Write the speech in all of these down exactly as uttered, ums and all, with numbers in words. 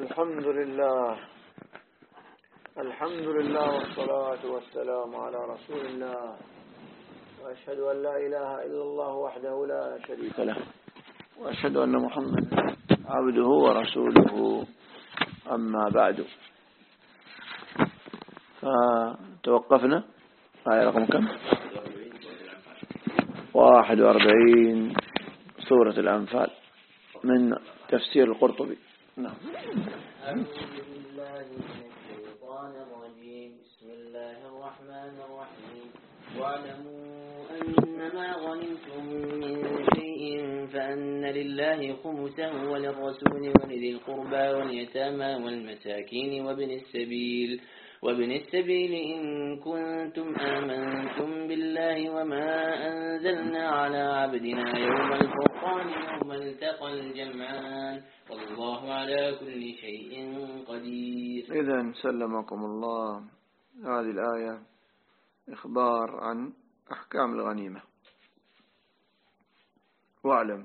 الحمد لله الحمد لله والصلاة والسلام على رسول الله، وأشهد أن لا إله إلا الله وحده لا شريك له، وأشهد أن محمدا عبده ورسوله. أما بعد، فتوقفنا آية رقم كم؟ واحد وأربعين سورة الأنفال من تفسير القرطبي. نعم. أعوذ بالله من الشيطان الرجيم. بسم الله الرحمن الرحيم. واعلموا أنما غنمتم من شيء فأن لله خمسه وللرسول ولذي القربى واليتامى والمساكين وابن السبيل وابن السبيل إن كنتم آمنتم بالله وما أنزلنا على عبدنا يوم الفرقان يوم التقى الجمعان والله على كل شيء قدير. إذن سلمكم الله، هذه الآية إخبار عن أحكام الغنيمة. واعلم،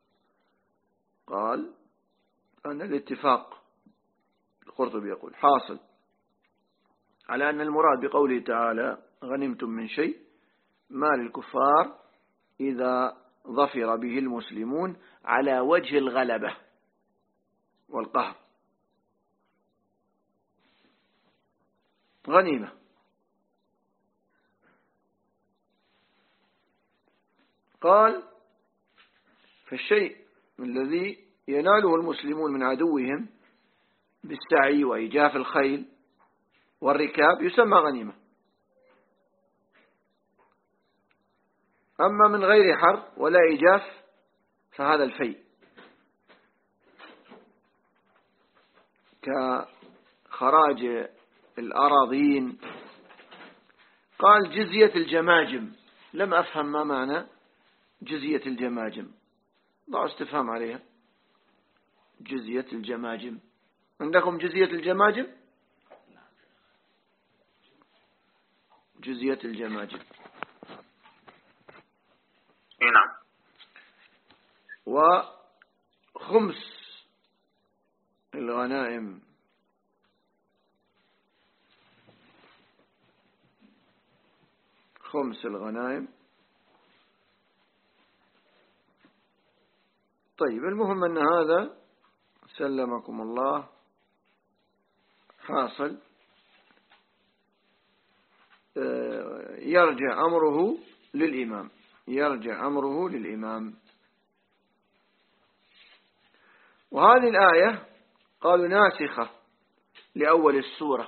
قال أن الاتفاق، القرطبي يقول حاصل على أن المراد بقوله تعالى غنمتم من شيء مال الكفار إذا ظفر به المسلمون على وجه الغلبة والقهر، غنيمة. قال فالشيء الذي يناله المسلمون من عدوهم بالسعي وإيجاف الخيل والركاب يسمى غنيمة. أما من غير حرب ولا إيجاف فهذا الفيء، كخراج الأراضين. قال جزية الجماجم، لم أفهم ما معنى جزية الجماجم، ضع استفهام عليها. جزية الجماجم، عندكم جزية الجماجم؟ جزية الجماجم، نعم. وخمس الغنائم، خمس الغنائم. طيب، المهم أن هذا سلمكم الله حاصل يرجع أمره للإمام، يرجع أمره للإمام. وهذه الآية قالوا ناسخة لأول السورة.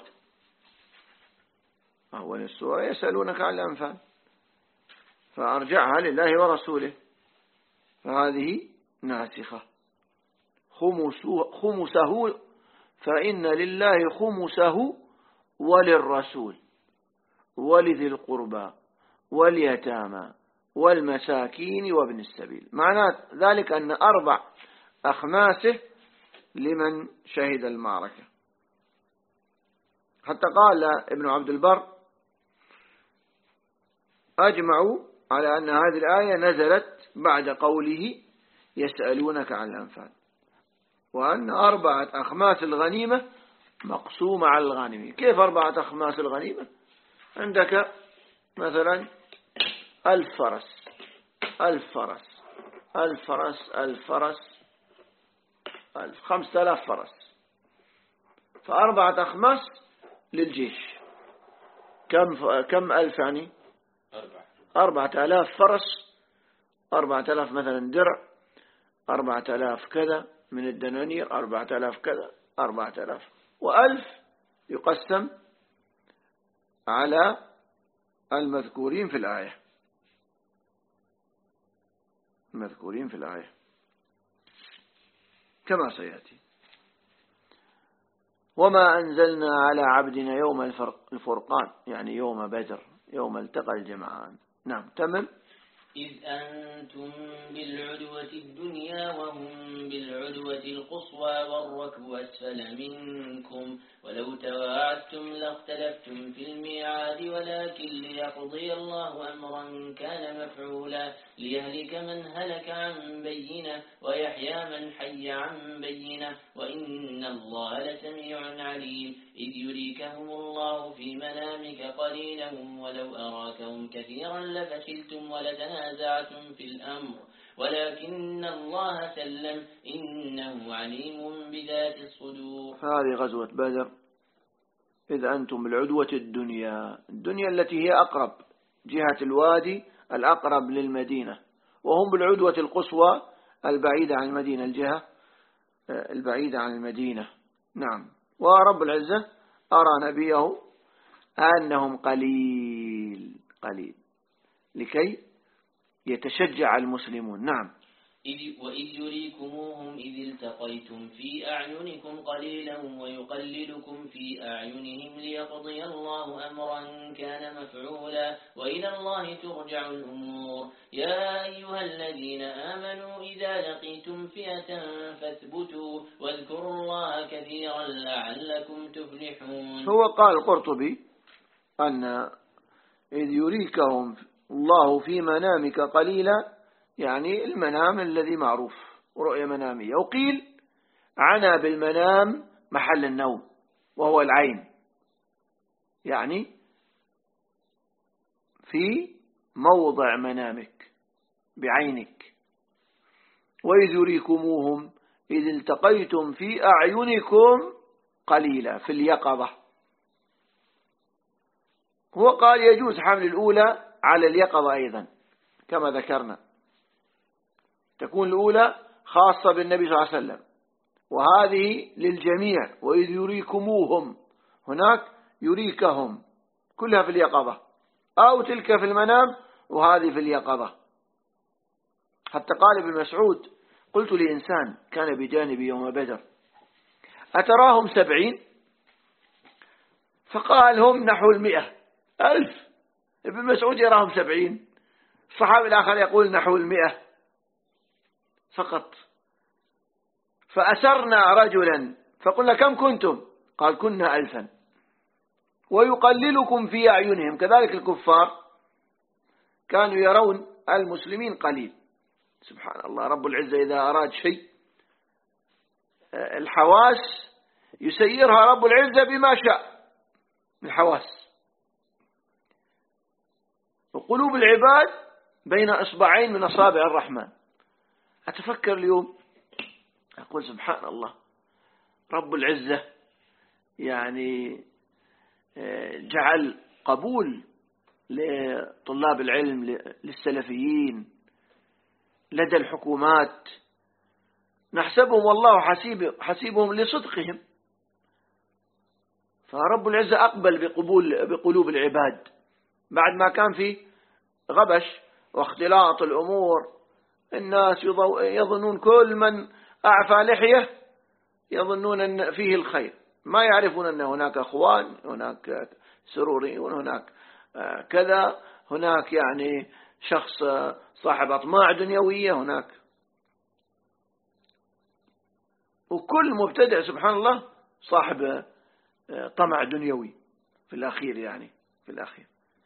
أول السورة يسألونك عن الأنفال، فأرجعها لله ورسوله، فهذه ناسخة. خمسه فإن لله خمسه وللرسول ولذي القربى واليتامى والمساكين وابن السبيل. معنى ذلك أن أربع أخماسه لمن شهد المعركة. حتى قال ابن عبد البر أجمعوا على أن هذه الآية نزلت بعد قوله يسألونك عن الأنفال، وأن أربعة أخماس الغنيمة مقسومة على الغانمين. كيف أربعة أخماس الغنيمة؟ عندك مثلا ألف فرس ألف فرس ألف فرس ألف فرس ألف خمسة آلاف فرس، فأربعة أخماس للجيش. كم كم ألف يعني؟ أربعة آلاف فرس، أربعة آلاف مثلا درع، أربعة آلاف كذا من الدنانير، أربعة آلاف كذا، أربعة آلاف، وألف يقسم على المذكورين في الآية، المذكورين في الآية كما سيأتي. وما أنزلنا على عبدنا يوم الفرقان، يعني يوم بدر، يوم التقى الجمعان. نعم، تمام. إذ أنتم بالعدوة الدنيا وهم بالعدوة القصوى والركب أسفل منكم ولو تواعدتم لاختلفتم في الميعاد ولكن ليقضي الله أمرا كان مفعولا ليهلك من هلك عن بينة ويحيى من حي عن بينة وإن الله لسميع عليم إذ يريكهم الله في منامك قليلا ولو أراكهم كثيرا لفشلتم ولتنازعتم في الأمر ولكن الله سلم إنه عليم بذات الصدور. هذه غزوة بدر. إذ أنتم بالعدوة الدنيا الدنيا التي هي أقرب جهة الوادي الأقرب للمدينة، وهم بالعدوة القصوى البعيدة عن المدينة الجهة البعيدة عن المدينة. نعم. ورب العزة أرى نبيه أنهم قليل قليل لكي يتشجع المسلمون. نعم. وإذ يريكموهم إذ التقيتم في أعينكم قليلا ويقللكم في أعينهم ليقضي الله أمرا كان مفعولا وإلى الله ترجع الأمور. يا أيها الذين آمنوا إذا لقيتم فئة فاثبتوا واذكروا الله كثيرا لعلكم تفلحون. هو قال القرطبي أن إذ يريكهم الله في منامك قليلا يعني المنام الذي معروف رؤية منامية، وقيل عنا بالمنام محل النوم وهو العين، يعني في موضع منامك بعينك. وإذ يريكموهم إذ التقيتم في أعينكم قليلا في اليقظة. هو قال يجوز حمل الأولى على اليقظة أيضا كما ذكرنا، تكون الأولى خاصة بالنبي صلى الله عليه وسلم وهذه للجميع. وإذ يريكموهم هناك يريكهم كلها في اليقظة، أو تلك في المنام وهذه في اليقظة. حتى قال ابن مسعود قلت لإنسان كان بجانبي يوم بدر أتراهم سبعين؟ فقال هم نحو المئة ألف. ابن مسعود يراهم سبعين، الصحابي الآخر يقول نحو المئة فقط. فأسرنا رجلا فقلنا كم كنتم؟ قال كنا ألفا. ويقللكم في أعينهم، كذلك الكفار كانوا يرون المسلمين قليل. سبحان الله، رب العزة إذا أراد شيء الحواس يسيرها رب العزة بما شاء. الحواس وقلوب العباد بين إصبعين من أصابع الرحمن. أتفكر اليوم أقول سبحان الله، رب العزة يعني جعل قبول لطلاب العلم للسلفيين لدى الحكومات، نحسبهم والله حسيب حسيبهم لصدقهم. فرب العزة أقبل بقبول بقلوب العباد بعد ما كان في غبش واختلاط الأمور. الناس يظنون كل من أعفى لحية يظنون أن فيه الخير، ما يعرفون أن هناك أخوان، هناك سروريون، هناك كذا، هناك يعني شخص صاحب أطماع دنيوية هناك. وكل مبتدع سبحان الله صاحب طمع دنيوي في الأخير، يعني في الأخير.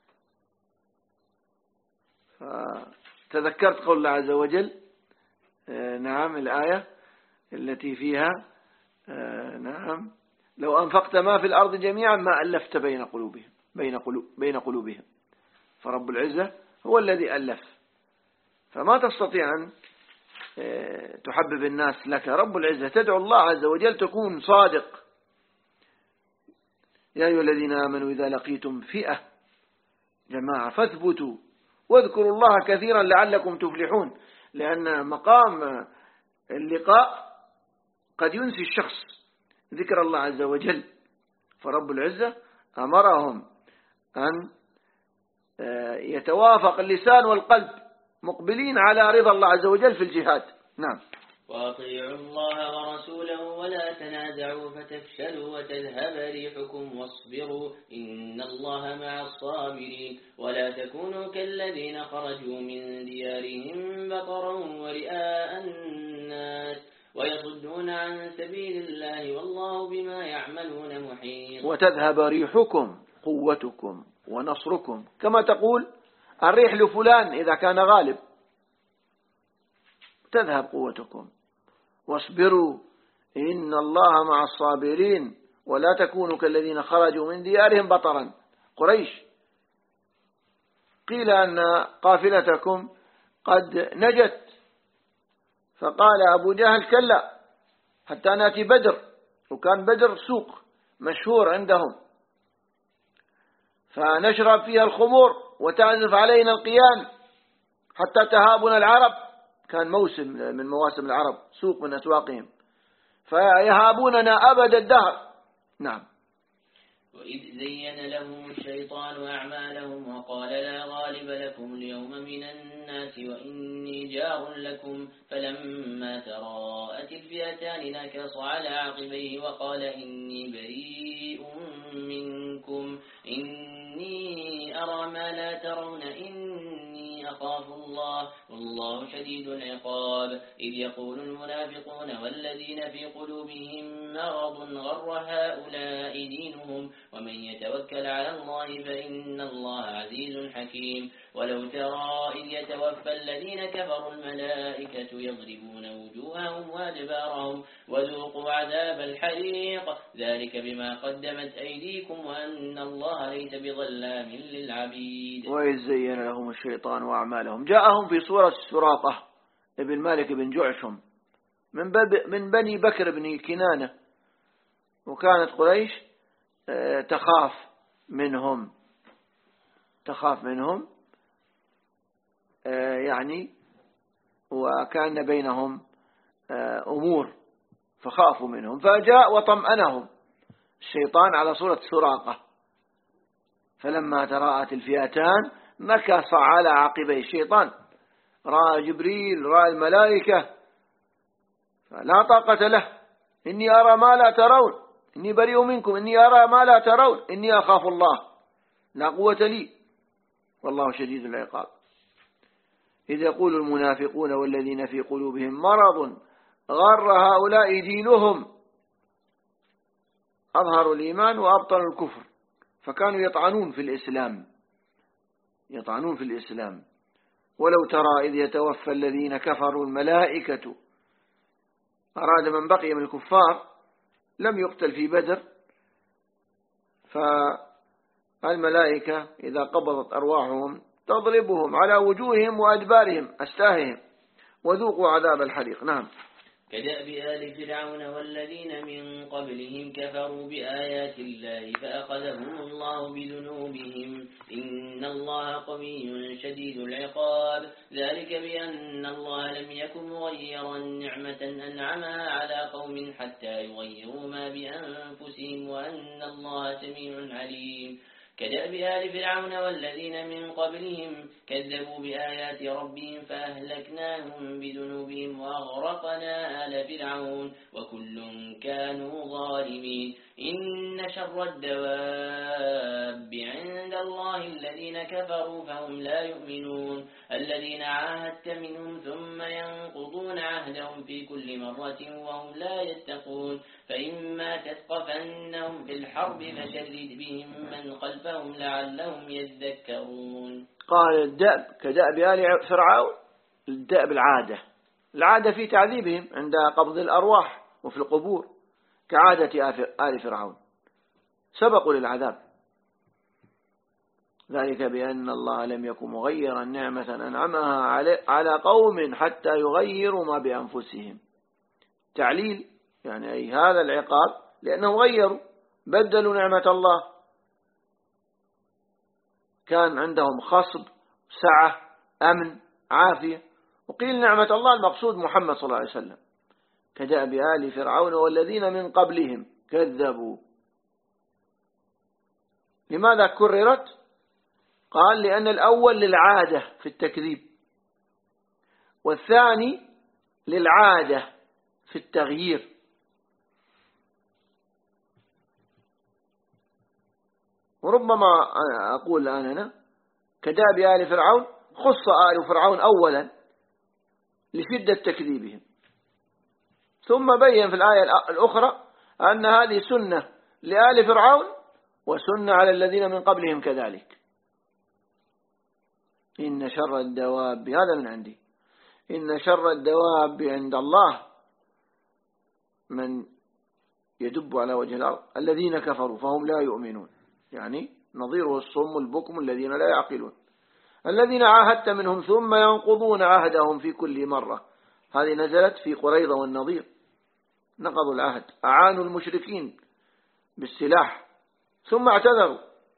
فتذكرت قول الله عز وجل نعم الآية التي فيها نعم لو أنفقت ما في الأرض جميعا ما ألفت بين قلوبهم بين قلوب بين قلوبهم. فرب العزة هو الذي ألف، فما تستطيع أن تحبب الناس لك. رب العزة تدعو الله عز وجل تكون صادق. يا أيها الذين آمنوا إذا لقيتم فئة جماعة فاثبتوا واذكروا الله كثيرا لعلكم تفلحون. لأن مقام اللقاء قد ينسي الشخص ذكر الله عز وجل، فرب العزة أمرهم أن يتوافق اللسان والقلب مقبلين على رضا الله عز وجل في الجهاد. نعم. وأطيعوا الله ورسوله ولا تنازعوا فتفشلوا وتذهب ريحكم واصبروا إن الله مع الصابرين. ولا تكونوا كالذين خرجوا من ديارهم بطرا ورئاء الناس ويصدون عن سبيل الله والله والله بما يعملون محيط. وتذهب ريحكم قوتكم ونصركم، كما تقول الريح لفلان إذا كان غالب، تذهب قوتكم. واصبروا إن الله مع الصابرين ولا تكونوا كالذين خرجوا من ديارهم بطرا. قريش قيل أن قافلتكم قد نجت، فقال أبو جهل كلا حتى نأتي بدر، وكان بدر سوق مشهور عندهم، فنشرب فيها الخمور وتعزف علينا القيان حتى تهابنا العرب، كان موسم من مواسم العرب، سوق من أسواقهم، فيهابوننا أبد الدهر. نعم. وإذ زين لهم الشيطان أعمالهم وقال لا غالب لكم اليوم من الناس وإني جار لكم، فلما تراءت الفئتان نكص على عقبيه وقال إني بريء منكم إني أرى ما لا ترون إني أخاف الله والله شديد العقاب. إذ يقول المنافقون والذين في قلوبهم مرض غر هؤلاء دينهم ومن يتوكل على الله فإن الله عزيز حكيم. ولو ترى إذ يتوفى الذين كفروا الملائكة يضربون وجوههم وأدبارهم وذوقوا عذاب الحريق ذلك بما قدمت أيديكم وأن الله ليس بظلام للعبيد. وإذ زين لهم الشيطان وأعمالهم، جاءهم في صورة سراقة ابن مالك بن جعشم من, من بني بكر بن كنانة، وكانت قريش تخاف منهم تخاف منهم يعني، وكان بينهم أمور فخافوا منهم، فجاء وطمأنهم الشيطان على صورة سراقة. فلما تراءت الفئتان نكص على عقبيه الشيطان، رأى جبريل رأى الملائكة فلا طاقة له، إني أرى ما لا ترون إني بريء منكم إني أرى ما لا ترون إني أخاف الله لا قوة لي والله شديد العقاب. إذ يقول المنافقون والذين في قلوبهم مرض غر هؤلاء دينهم، أظهروا الإيمان وأبطلوا الكفر، فكانوا يطعنون في الإسلام يطعنون في الإسلام. ولو ترى إذ يتوفى الذين كفروا الملائكة، أراد من بقي من الكفار لم يقتل في بدر، فالملائكة إذا قبضت أرواحهم تضربهم على وجوههم وأدبارهم أستاههم وذوقوا عذاب الحريق. نعم. كدأب آل فرعون والذين من قبلهم كفروا بآيات الله فأخذهم الله بذنوبهم إن الله قوي شديد العقاب. ذلك بأن الله لم يكن مغيرا نعمة أنعمها على قوم حتى يغيروا ما بأنفسهم وأن الله سميع عليم. كدأب آل فرعون والذين من قبلهم كذبوا بآيات ربهم فأهلكناهم بذنوبهم وأغرقنا آل فرعون وكل كانوا ظالمين. إن شر الدواب عند الله الذين كفروا فهم لا يؤمنون الذين عاهدت منهم ثم ينقضون عهدهم في كل مرة وهم لا يتقون. فإما تثقفنهم في الحرب فشرد بهم من خلفهم لعلهم يذكرون. قال الدأب كدأب آل فرعون، الدأب العادة العادة في تعذيبهم عند قبض الأرواح وفي القبور كعادة آل فرعون، سبقوا للعذاب. ذلك بأن الله لم يكن مغيرا نعمة أنعمها على قوم حتى يغيروا ما بأنفسهم. تعليل يعني أي هذا العقاب لأنهم غيروا بدلوا نعمة الله، كان عندهم خصب سعة أمن عافية، وقيل نعمة الله المقصود محمد صلى الله عليه وسلم. كدأب آل فرعون والذين من قبلهم كذبوا. لماذا كررت؟ قال لأن الأول للعادة في التكذيب، والثاني للعادة في التغيير. وربما أقول الآن أنا كدأب آل فرعون خص آل فرعون أولا لشدة تكذيبهم، ثم بين في الآية الأخرى أن هذه سنة لآل فرعون وسنة على الذين من قبلهم كذلك. إن شر الدواب، هذا من عندي، إن شر الدواب عند الله من يدب على وجه الأرض الذين كفروا فهم لا يؤمنون، يعني نظيره الصم البكم الذين لا يعقلون. الذين عاهدت منهم ثم ينقضون عهدهم في كل مرة، هذه نزلت في قريظة والنظير، نقضوا العهد، أعانوا المشركين بالسلاح ثم اعتذروا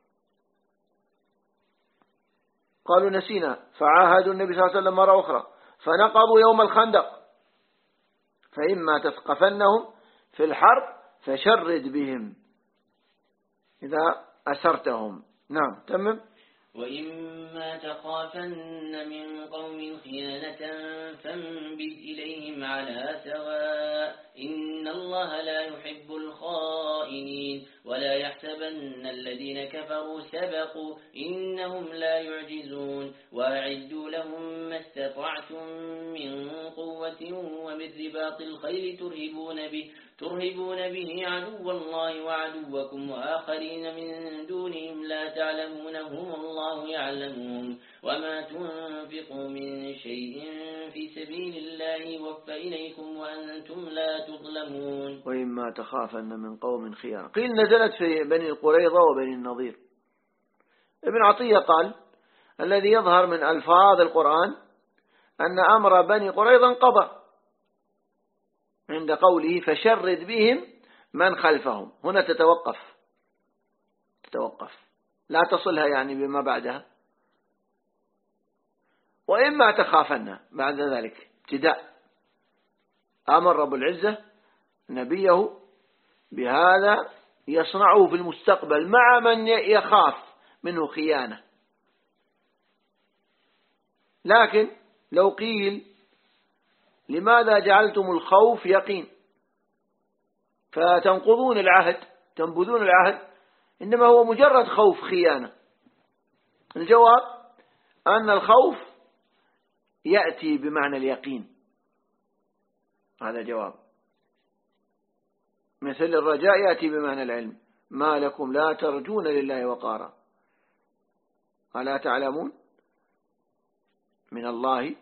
قالوا نسينا، فعاهدوا النبي صلى الله عليه وسلم مرة أخرى فنقضوا يوم الخندق. فإما تثقفنهم في الحرب فشرد بهم إذا أسرتهم. نعم تمام. وإما تخافن من قوم خيانة فانبذ إليهم على سواء إن الله لا يحب الخائنين ولا يحسبن الذين كفروا سبقوا إنهم لا يعجزون وأعدوا لهم ما استطعتم من قوة ومن رباط الخيل ترهبون به ترهبون به عدو الله وعدوكم وآخرين من دونهم لا تعلمونهم الله يعلمهم وما تنفقوا من شيء في سبيل الله يوفى إليكم وأنتم لا تظلمون. وإما تخافن من قوم خيانة، قيل نزلت في بني القريظة وبني النضير. ابن عطية قال الذي يظهر من ألفاظ القرآن أن أمر بني قريظة انقضى عند قوله فشرد بهم من خلفهم، هنا تتوقف تتوقف لا تصلها يعني بما بعدها. وإما تخافن بعد ذلك ابتداء، أمر رب العزة نبيه بهذا يصنعه في المستقبل مع من يخاف منه خيانة. لكن لو قيل لماذا جعلتم الخوف يقين فتنقضون العهد تنبذون العهد، إنما هو مجرد خوف خيانة. الجواب أن الخوف يأتي بمعنى اليقين، هذا جواب، مثل الرجاء يأتي بمعنى العلم. ما لكم لا ترجون لله وقارا ألا تعلمون من الله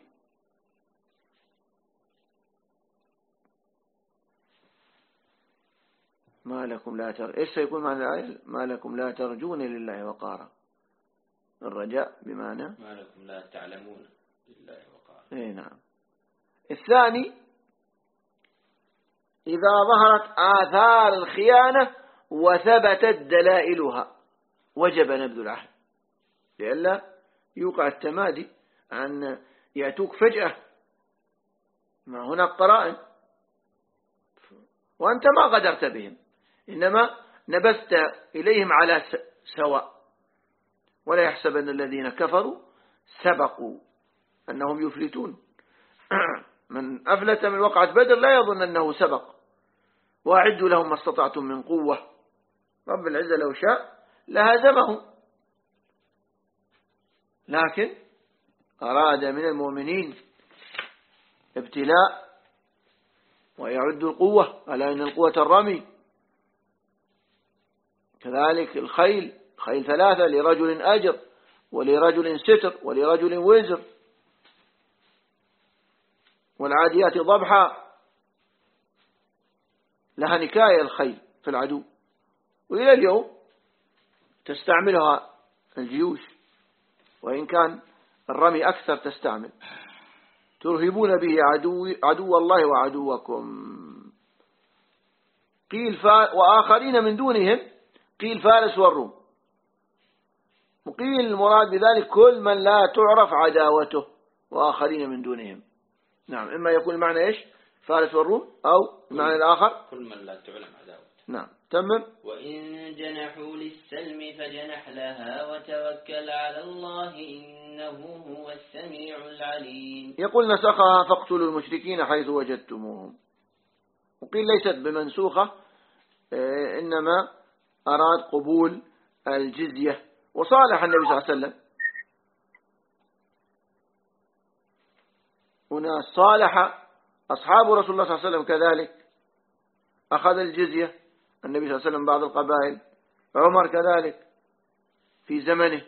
ما لكم لا تر... إيش سيكون معنى الآية؟ ما لكم لا ترجون لله وقارا، الرجاء بمعنى ما لكم لا تعلمون لله وقارا. إيه نعم. الثاني إذا ظهرت آثار الخيانة وثبتت دلائلها وجب نبذ العهد، لئلا يوقع التمادي أن يأتوك فجأة ما هناك قرائن وأنت ما غدرت بهم، إنما نبذت إليهم على سواء. ولا يحسبن الذين كفروا سبقوا أنهم يفلتون. من أفلت من وقعة بدر لا يظن أنه سبق. وأعدوا لهم ما استطعتم من قوة، رب العزة لو شاء لهزمهم، لكن أراد من المؤمنين ابتلاء ويعد القوة، ألا إن القوة الرمي. كذلك الخيل، خيل ثلاثة، لرجل أجر ولرجل ستر ولرجل وزر. والعاديات ضبحا، لها نكاية الخيل في العدو، وإلى اليوم تستعملها الجيوش، وإن كان الرمي أكثر تستعمل. ترهبون به عدو, عدو الله وعدوكم. قيل وآخرين من دونهم، قيل فارس والروم، وقيل المراد بذلك كل من لا تعرف عداوته وآخرين من دونهم. نعم، إما يكون المعنى إيش فارس والروم، أو المعنى الآخر كل من لا تعلم عداوته. نعم تمام. وإن جنحوا للسلم فجنح لها وتوكل على الله إنه هو السميع العليم. يقول نسخها فاقتلوا المشركين حيث وجدتموهم، وقيل ليست بمنسوخة، إنما أراد قبول الجزية. وصالح النبي صلى الله عليه وسلم هنا، صالح أصحاب رسول الله صلى الله عليه وسلم كذلك، أخذ الجزية النبي صلى الله عليه وسلم بعض القبائل، عمر كذلك في زمنه،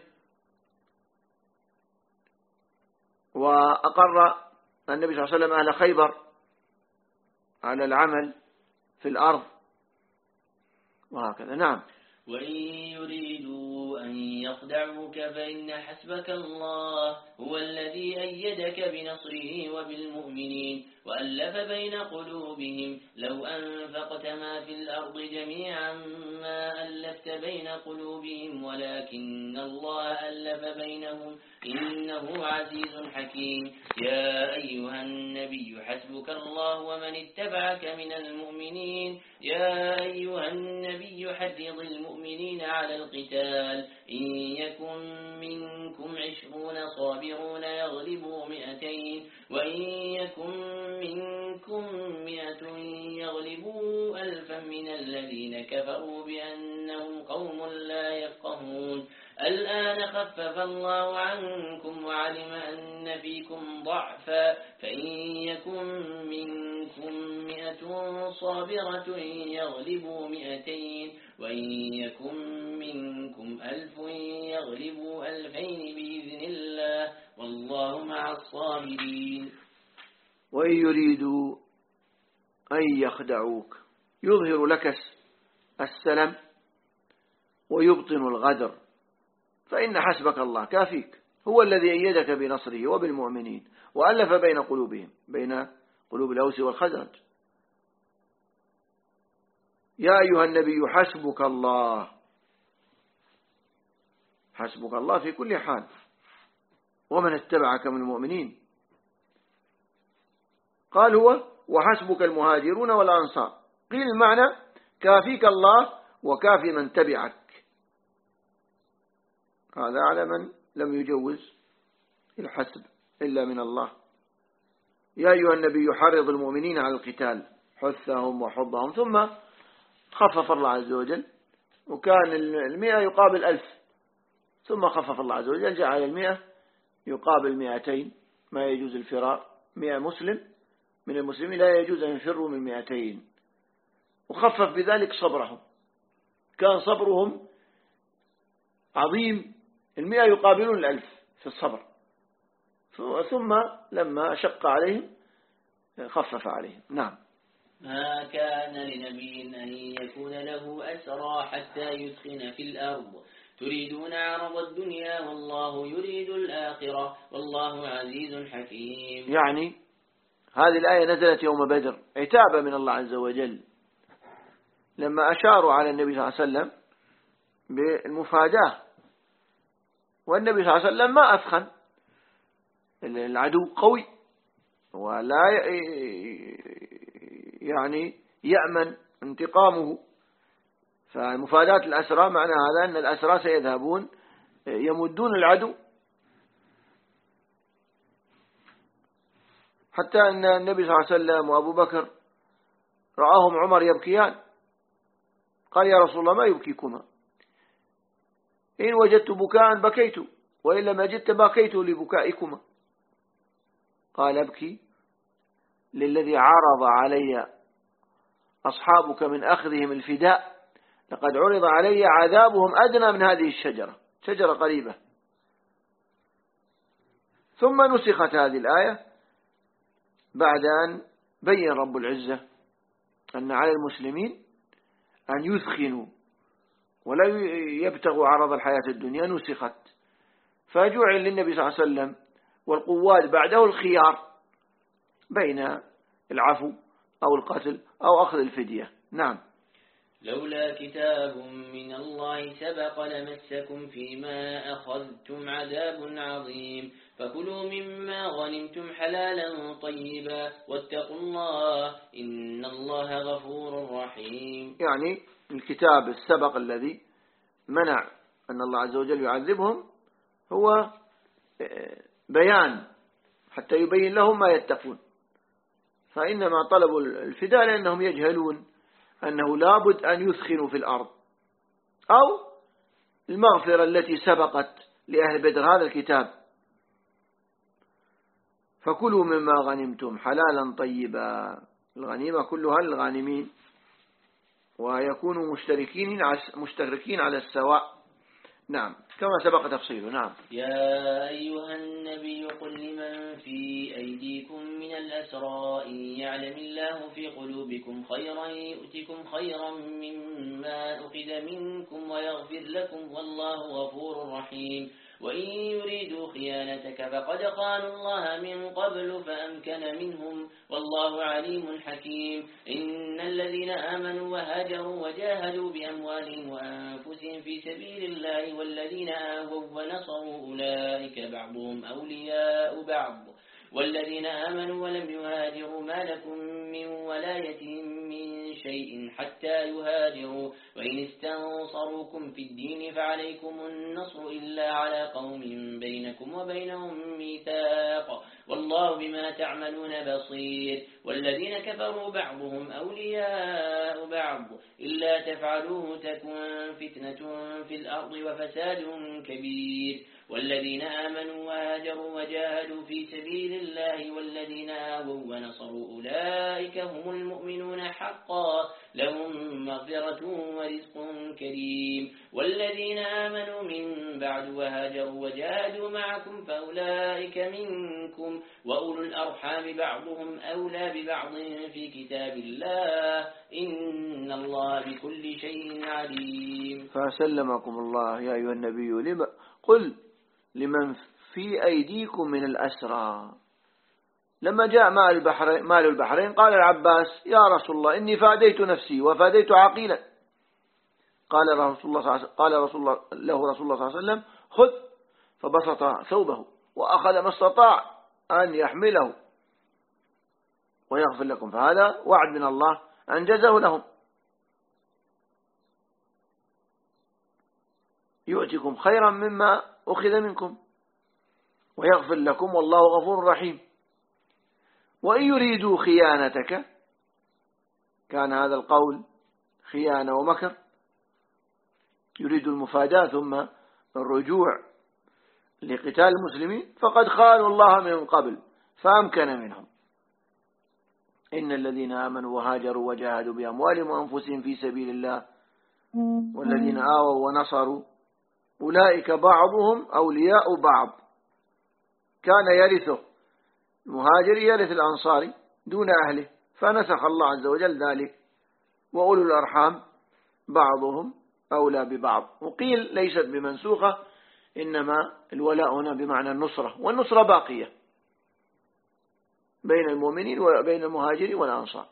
وأقر النبي صلى الله عليه وسلم أهل خيبر على العمل في الأرض وهكذا. نعم. وإن يريدوا أن يخدعوك فإن حسبك الله هو الذي أيدك بنصره وبالمؤمنين وألف بين قلوبهم لو أنفقت ما في الأرض جميعا ما ألفت بين قلوبهم ولكن الله ألف بينهم إنه عزيز حكيم. يا أيها النبي حسبك الله ومن اتبعك من المؤمنين. يا أيها النبي حرض المؤمنين على القتال إن يكن منكم عشرون صابرون يغلبوا مئتين وإن يكن منكم مئة يغلبوا ألفا من الذين كفروا بأنهم قوم لا يفقهون. الآن خفف الله عنكم وعلم أن فيكم ضعفا فإن يكن منكم مئة صابرة يغلبوا مئتين وإن يكن منكم ألف يغلبوا ألفين بإذن الله والله مع الصابرين. وإن يريدوا أن يخدعوك يظهر لك السلم ويبطن الغدر فإن حسبك الله كافيك هو الذي أيدك بنصره وبالمؤمنين وألف بين قلوبهم بين قلوب الأوس والخزرج. يا أيها النبي حسبك الله، حسبك الله في كل حال ومن اتبعك من المؤمنين. قال هو وحسبك المهاجرون والأنصار، قيل المعنى كافيك الله وكافي من تبعك، هذا على من لم يجوز الحسب إلا من الله. يا أيها النبي حرض المؤمنين على القتال حثهم وحضهم، ثم خفف الله عز وجل وكان المئة يقابل ألف، ثم خفف الله عز وجل جعل المئة يقابل مئتين، ما يجوز الفرار، مئة مسلم من المسلمين لا يجوز أن يفروا من مئتين، وخفف بذلك صبرهم، كان صبرهم عظيم، المئة يقابلون الألف في الصبر، ثم لما شق عليهم خفف عليهم. نعم. ما كان لنبي أن يكون له أسرى حتى يثخن في الأرض تريدون عرض الدنيا والله يريد الآخرة والله عزيز حكيم. يعني هذه الآية نزلت يوم بدر عتابة من الله عز وجل لما أشاروا على النبي صلى الله عليه وسلم بالمفاداة، والنبي صلى الله عليه وسلم ما أثخن، العدو قوي ولا يعني يأمن انتقامه، فمفاداة الأسرى معنى هذا أن الأسرى سيذهبون يمدون العدو، حتى أن النبي صلى الله عليه وسلم وأبو بكر رآهم عمر يبكيان، قال يا رسول الله ما يبكيكما؟ إن وجدت بكاء بكيت وإن لم أجدت بكيت لبكائكما. قال ابكي للذي عرض علي أصحابك من أخذهم الفداء، لقد عرض علي عذابهم أدنى من هذه الشجرة، شجرة قريبة. ثم نسخت هذه الآية بعد أن بين رب العزة أن على المسلمين أن يثخنوا ولا يبتغوا عرض الحياة الدنيا، نسخت، فجعل للنبي صلى الله عليه وسلم والقوات بعده الخيار بين العفو أو القتل أو أخذ الفدية. نعم. لولا كتاب من الله سبق لمسكم فيما أخذتم عذاب عظيم فكلوا مما غنمتم حلالا طيبا واتقوا الله إن الله غفور رحيم. يعني الكتاب السبق الذي منع أن الله عز وجل يعذبهم هو بيان حتى يبين لهم ما يتقون، فإنما طلبوا الفداء لأنهم يجهلون أنه لابد أن يثخنوا في الأرض، أو المغفرة التي سبقت لأهل بدر هذا الكتاب. فكلوا مما غنمتم حلالا طيبا، الغنيمة كلها للغانمين. ويكونوا مشتركين مشتركين على السواء. نعم كما سبق تفصيله. نعم. يا أيها النبي قل لمن في أيديكم من الأسرى إن يعلم الله في قلوبكم خيرا يؤتكم خيرا مما أخذ منكم ويغفر لكم والله غفور رحيم. وإن يريدوا خيانتك فقد خانوا الله من قبل فأمكن منهم والله عليم حكيم. إن الذين آمنوا وهاجروا وجاهدوا بأموالهم وأنفسهم في سبيل الله والذين آووا ونصروا أولئك بعضهم أولياء بعض والذين آمنوا ولم يهاجروا ما لكم من ولايتهم من شيء حتى يهاجروا وإن استنصروكم في الدين فعليكم النصر إلا على قوم بينكم وبينهم ميثاق والله بما تعملون بصير. والذين كفروا بعضهم أولياء بعض إلا تفعلوه تكن فتنة في الأرض وفساد كبير. والذين آمنوا وهاجروا وجاهدوا في سبيل الله والذين آووا ونصروا أولئك هم المؤمنون حقا لهم مغفرة ورزق كريم. والذين آمنوا من بعد وهاجروا وجاهدوا معكم فأولئك منكم وأولو الأرحام بعضهم أولى ببعض في كتاب الله إن الله بكل شيء عليم. فسلمكم الله. يا أيها النبي لما قل لمن في أيديكم من الأسرى. لما جاء مال البحرين, مال البحرين قال العباس يا رسول الله إني فاديت نفسي وفاديت عقيلا. قال رسول الله قال رسول الله له رسول الله صلى الله عليه وسلم خذ، فبسط ثوبه وأخذ ما استطاع أن يحمله ويغفر لكم. فهذا وعد من الله أنجزه لهم. يؤتكم خيرا مما أخذ منكم ويغفر لكم والله غفور رحيم. وإن يريدوا خيانتك، كان هذا القول خيانة ومكر، يريد المفاداة ثم الرجوع لقتال المسلمين، فقد خانوا الله من قبل فأمكن منهم. إن الذين آمنوا وهاجروا وجاهدوا بأموالهم وأنفسهم في سبيل الله والذين آووا ونصروا أولئك بعضهم أولياء بعض. كان يرثه المهاجر يرث الأنصاري دون أهله، فنسخ الله عز وجل ذلك. وأولو الأرحام بعضهم أولى ببعض. وقيل ليست بمنسوخة، إنما الولاء هنا بمعنى النصرة، والنصرة باقية بين المؤمنين وبين المهاجر والأنصار.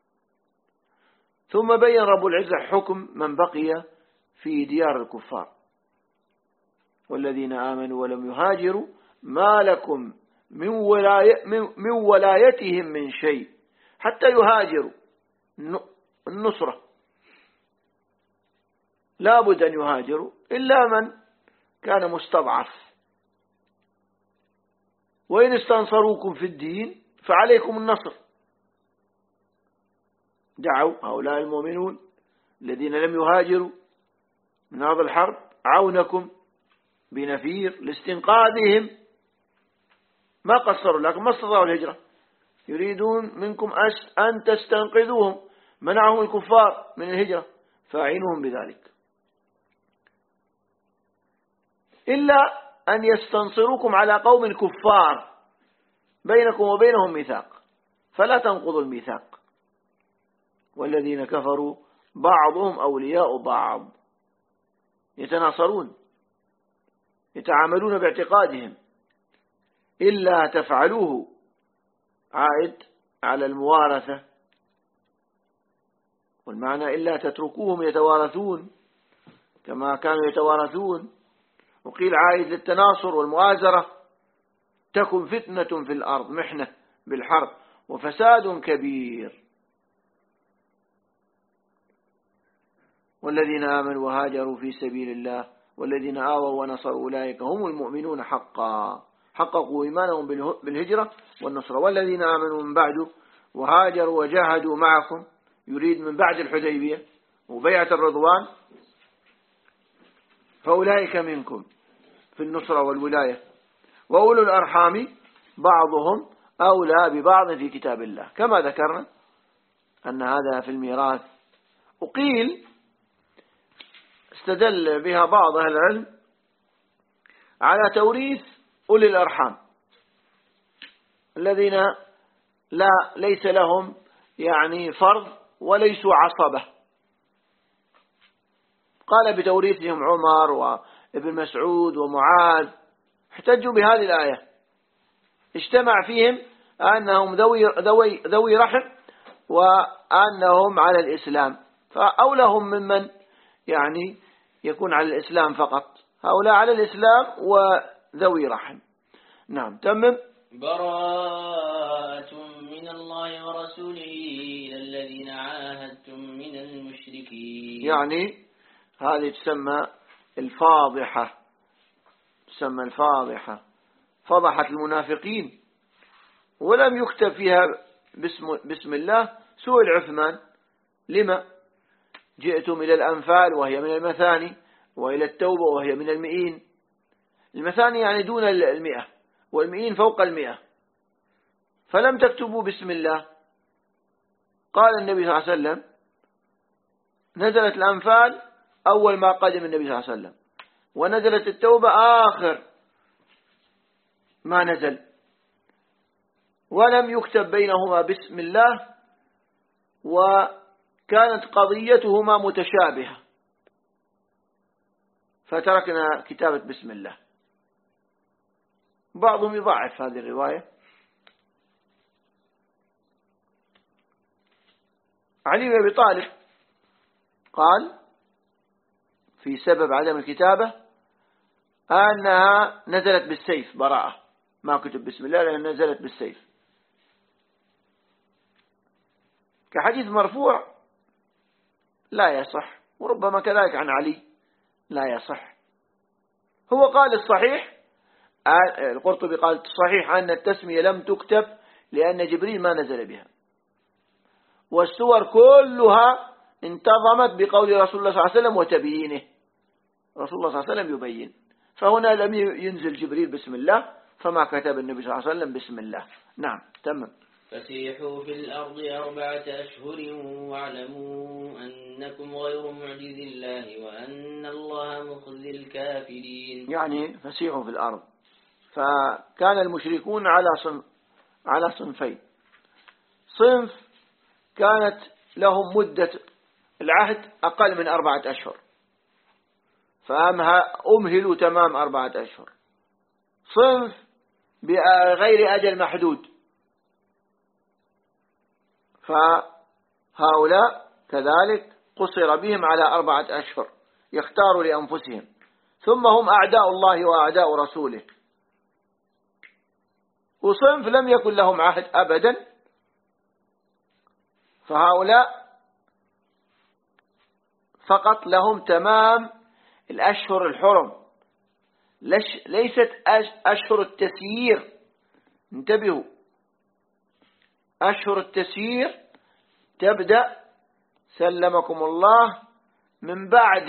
ثم بين رب العزة حكم من بقي في ديار الكفار. والذين آمنوا ولم يهاجروا ما لكم من, ولاية من ولايتهم من شيء حتى يهاجروا. النصرة لا بد أن يهاجروا إلا من كان مستضعف. وإن استنصروكم في الدين فعليكم النصر. دعوا هؤلاء المؤمنون الذين لم يهاجروا من هذا الحرب عونكم بنفير لاستنقاذهم، ما قصروا لكن ما استطاعوا الهجرة، يريدون منكم أن تستنقذوهم، منعهم الكفار من الهجرة فاعينوهم بذلك. إلا أن يستنصروكم على قوم كفار بينكم وبينهم ميثاق فلا تنقضوا الميثاق. والذين كفروا بعضهم أولياء بعض، يتناصرون يتعاملون باعتقادهم. إلا تفعلوه عائد على الموارثة، والمعنى إلا تتركوهم يتوارثون كما كانوا يتوارثون. وقيل عائد للتناصر والمؤازرة. تكن فتنة في الأرض، محنة بالحرب وفساد كبير. والذين آمنوا وهاجروا في سبيل الله والذين آووا ونصروا أولئك هم المؤمنون حقا، حققوا إيمانهم بالهجرة والنصرة. والذين آمنوا من بعد وهاجروا وجاهدوا معكم، يريد من بعد الحديبية وبيعة الرضوان، فأولئك منكم في النصرة والولاية. وأولو الأرحام بعضهم أولى ببعض في كتاب الله، كما ذكرنا أن هذا في الميراث وقيل استدل بها بعض أهل العلم على توريث أولي الأرحام الذين لا ليس لهم يعني فرض وليسوا عصبة، قال بتوريثهم عمر وابن مسعود ومعاذ، احتجوا بهذه الآية، اجتمع فيهم أنهم ذوي, ذوي, ذوي رحم وأنهم على الإسلام، فأولهم ممن يعني يكون على الإسلام فقط، هؤلاء على الإسلام وذوي رحم. نعم تمم. براءة من الله ورسوله إلى الذين عاهدتم من المشركين. يعني هذه تسمى الفاضحة، تسمى الفاضحة، فضحت المنافقين ولم يكتب فيها باسم, باسم الله سوء العثمان. لما؟ جئتم إلى الأنفال وهي من المثاني، وإلى التوبة وهي من المئين. المثاني يعني دون المئة، والمئين فوق المئة، فلم تكتبوا باسم الله. قال النبي صلى الله عليه وسلم نزلت الأنفال أول ما قدم النبي صلى الله عليه وسلم، ونزلت التوبة آخر ما نزل، ولم يكتب بينهما باسم الله، وكانت قضيتهما متشابهة، فتركنا كتابة بسم الله. بعضهم يضعف هذه الرواية. علي بن أبي طالب قال في سبب عدم الكتابة أنها نزلت بالسيف، براءة، ما كتب بسم الله لأنها نزلت بالسيف، كحديث مرفوع لا يصح، وربما كذلك عن علي لا يصح. هو قال الصحيح، القرطبي قال الصحيح أن التسمية لم تكتب لأن جبريل ما نزل بها، والسور كلها انتظمت بقول رسول الله صلى الله عليه وسلم وتبيينه، رسول الله صلى الله عليه وسلم يبين، فهنا لم ينزل جبريل بسم الله، فما كتب النبي صلى الله عليه وسلم بسم الله. نعم تمام. فسيحوا في الأرض أربعة أشهر واعلموا أنكم غير معجز الله وأن الله مخزي الكافرين. يعني فسيحوا في الأرض، فكان المشركون على صنف على صنفين، صنف كانت لهم مدة العهد أقل من أربعة أشهر فأمهلوا تمام أربعة أشهر، صنف بغير أجل محدود، فهؤلاء كذلك قصر بهم على أربعة أشهر يختاروا لأنفسهم، ثم هم أعداء الله وأعداء رسوله. وصنف لم يكن لهم عهد أبدا، فهؤلاء فقط لهم تمام الأشهر الحرم، ليست أشهر التسيير، انتبهوا، أشهر التسيير تبدأ سلمكم الله من بعد